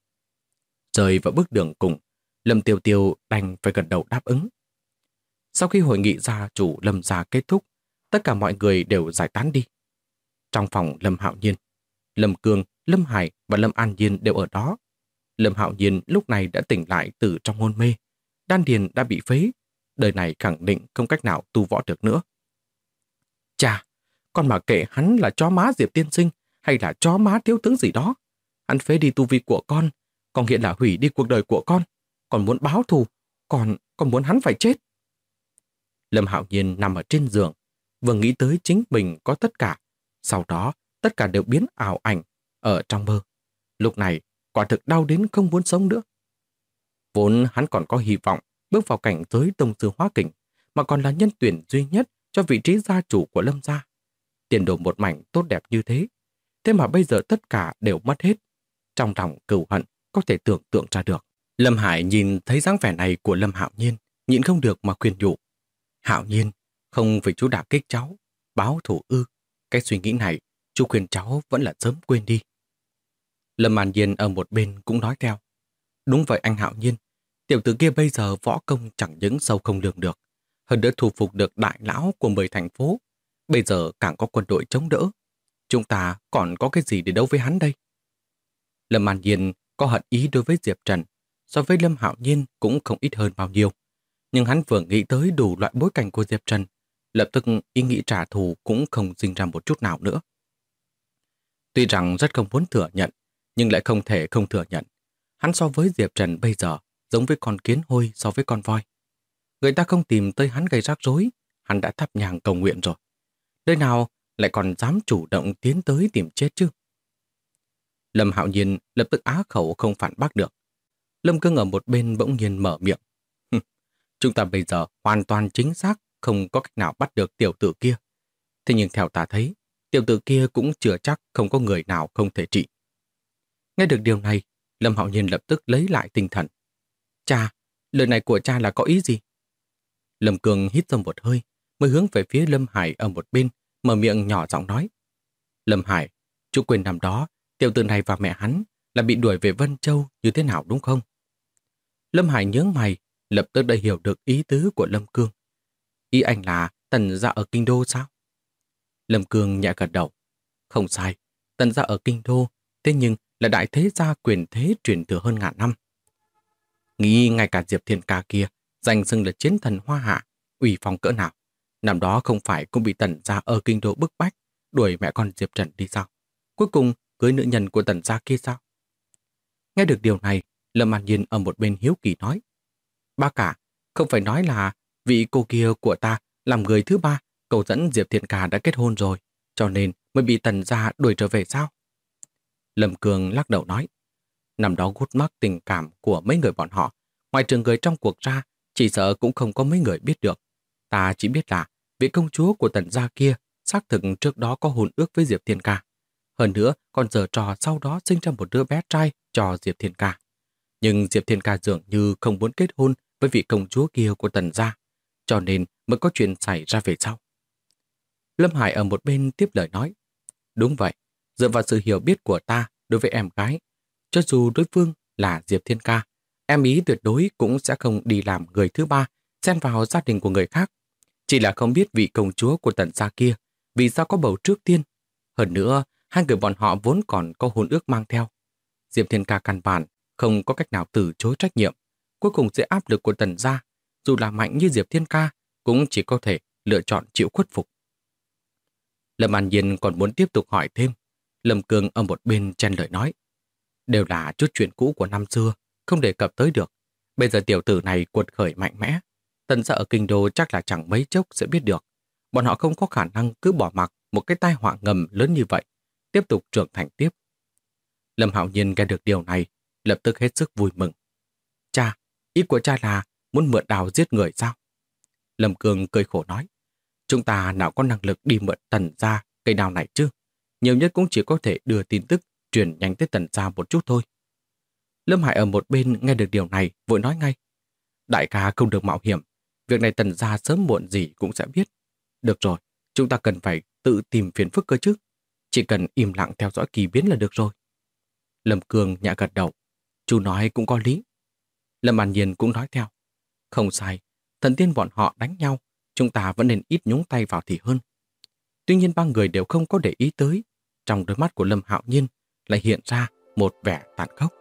Rơi vào bước đường cùng, Lâm Tiêu Tiêu đành phải gật đầu đáp ứng. Sau khi hội nghị gia chủ Lâm gia kết thúc, tất cả mọi người đều giải tán đi. Trong phòng Lâm Hạo Nhiên, Lâm Cương, Lâm Hải và Lâm An Nhiên đều ở đó. Lâm Hạo Nhiên lúc này đã tỉnh lại từ trong hôn mê, đan điền đã bị phế, đời này khẳng định không cách nào tu võ được nữa. Chà, con mà kệ hắn là chó má Diệp tiên sinh hay là chó má thiếu tướng gì đó. Hắn phế đi tu vi của con hiện là hủy đi cuộc đời của con. Còn muốn báo thù, còn muốn hắn phải chết. Lâm Hạo Nhiên nằm ở trên giường, vừa nghĩ tới chính mình có tất cả, sau đó tất cả đều biến ảo ảnh ở trong mơ. Lúc này, quả thực đau đến không muốn sống nữa. Vốn hắn còn có hy vọng bước vào cảnh giới tông sư hóa kình, mà còn là nhân tuyển duy nhất cho vị trí gia chủ của Lâm gia. Tiền đồ một mảnh tốt đẹp như thế, thế mà bây giờ tất cả đều mất hết. Trong lòng cừu hận có thể tưởng tượng ra được. Lâm Hải nhìn thấy dáng vẻ này của Lâm Hạo Nhiên, nhịn không được mà khuyên nhủ. Hạo Nhiên, không phải chú đả kích cháu, báo thù ư? Cái suy nghĩ này, chú khuyên cháu vẫn là sớm quên đi. Lâm An Nhiên ở một bên cũng nói theo. Đúng vậy anh Hạo Nhiên, tiểu tử kia bây giờ võ công chẳng những sâu không lường được, hơn nữa thu phục được đại lão của 10 thành phố. Bây giờ càng có quân đội chống đỡ. Chúng ta còn có cái gì để đấu với hắn đây? Lâm An Nhiên có hận ý đối với Diệp Trần, so với Lâm Hạo Nhiên cũng không ít hơn bao nhiêu. Nhưng hắn vừa nghĩ tới đủ loại bối cảnh của Diệp Trần, lập tức ý nghĩ trả thù cũng không sinh ra một chút nào nữa. Tuy rằng rất không muốn thừa nhận, nhưng lại không thể không thừa nhận. Hắn so với Diệp Trần bây giờ giống với con kiến hôi so với con voi. Người ta không tìm tới hắn gây rắc rối, hắn đã thắp nhang cầu nguyện rồi. Nơi nào lại còn dám chủ động tiến tới tìm chết chứ? Lâm Hạo Nhiên lập tức á khẩu không phản bác được. Lâm Cương ở một bên bỗng nhiên mở miệng. Chúng ta bây giờ hoàn toàn chính xác không có cách nào bắt được tiểu tử kia. Thế nhưng theo ta thấy, tiểu tử kia cũng chưa chắc không có người nào không thể trị. Nghe được điều này, Lâm Hạo Nhiên lập tức lấy lại tinh thần. Cha, lời này của cha là có ý gì? Lâm Cương hít sâu một hơi, mới hướng về phía Lâm Hải ở một bên, mở miệng nhỏ giọng nói. Lâm Hải, chú quên năm đó, tiểu tử này và mẹ hắn là bị đuổi về Vân Châu như thế nào đúng không? Lâm Hải nhướng mày, lập tức đã hiểu được ý tứ của Lâm Cương. Ý anh là Tần gia ở Kinh Đô sao? Lâm Cương nhẹ gật đầu. Không sai, Tần gia ở Kinh Đô, thế nhưng là đại thế gia quyền thế truyền thừa hơn ngàn năm. Nghĩ ngay cả Diệp Thiên Ca kia, danh xưng là chiến thần hoa hạ, uy phong cỡ nào. Năm đó không phải cũng bị Tần gia ở Kinh Đô bức bách, đuổi mẹ con Diệp Trần đi sao? Cuối cùng cưới nữ nhân của Tần gia kia sao? Nghe được điều này, Lâm An Nhiên ở một bên hiếu kỳ nói. Ba cả, không phải nói là vị cô kia của ta làm người thứ ba cầu dẫn Diệp Thiện Ca đã kết hôn rồi, cho nên mới bị Tần gia đuổi trở về sao? Lâm Cường lắc đầu nói. Năm đó gút mắc tình cảm của mấy người bọn họ, ngoài trừ người trong cuộc ra, chỉ sợ cũng không có mấy người biết được. Ta chỉ biết là vị công chúa của Tần gia kia xác thực trước đó có hôn ước với Diệp Thiên Ca. Hơn nữa, còn giở trò sau đó sinh ra một đứa bé trai cho Diệp Thiên Ca. Nhưng Diệp Thiên Ca dường như không muốn kết hôn với vị công chúa kia của Tần gia, cho nên mới có chuyện xảy ra về sau. Lâm Hải ở một bên tiếp lời nói, đúng vậy, dựa vào sự hiểu biết của ta đối với em gái, cho dù đối phương là Diệp Thiên Ca, em ý tuyệt đối cũng sẽ không đi làm người thứ ba, xen vào gia đình của người khác. Chỉ là không biết vị công chúa của Tần gia kia vì sao có bầu trước tiên. Hơn nữa, hai người bọn họ vốn còn có hôn ước mang theo. Diệp Thiên Ca căn bản không có cách nào từ chối trách nhiệm. Cuối cùng dưới áp lực của Tần gia, dù là mạnh như Diệp Thiên Ca, cũng chỉ có thể lựa chọn chịu khuất phục. Lâm An Nhiên còn muốn tiếp tục hỏi thêm. Lâm Cương ở một bên chen lời nói, đều là chút chuyện cũ của năm xưa, không đề cập tới được. Bây giờ tiểu tử này cuột khởi mạnh mẽ. Tần gia ở kinh đô chắc là chẳng mấy chốc sẽ biết được. Bọn họ không có khả năng cứ bỏ mặc một cái tai họa ngầm lớn như vậy, tiếp tục trưởng thành tiếp. Lâm Hạo Nhiên nghe được điều này, lập tức hết sức vui mừng. Cha, ý của cha là muốn mượn đào giết người sao? Lâm Cương cười khổ nói, chúng ta nào có năng lực đi mượn Tần gia cây đào này chứ? Nhiều nhất cũng chỉ có thể đưa tin tức truyền nhanh tới Tần gia một chút thôi. Lâm Hải ở một bên nghe được điều này, vội nói ngay, đại ca không được mạo hiểm, việc này Tần gia sớm muộn gì cũng sẽ biết. Được rồi, chúng ta cần phải tự tìm phiền phức cơ chứ. Chỉ cần im lặng theo dõi kỳ biến là được rồi. Lâm Cương nhẹ gật đầu. Chú nói cũng có lý. Lâm An Nhiên cũng nói theo. Không sai, thần tiên bọn họ đánh nhau, chúng ta vẫn nên ít nhúng tay vào thì hơn. Tuy nhiên ba người đều không có để ý tới. Trong đôi mắt của Lâm Hạo Nhiên lại hiện ra một vẻ tàn khốc.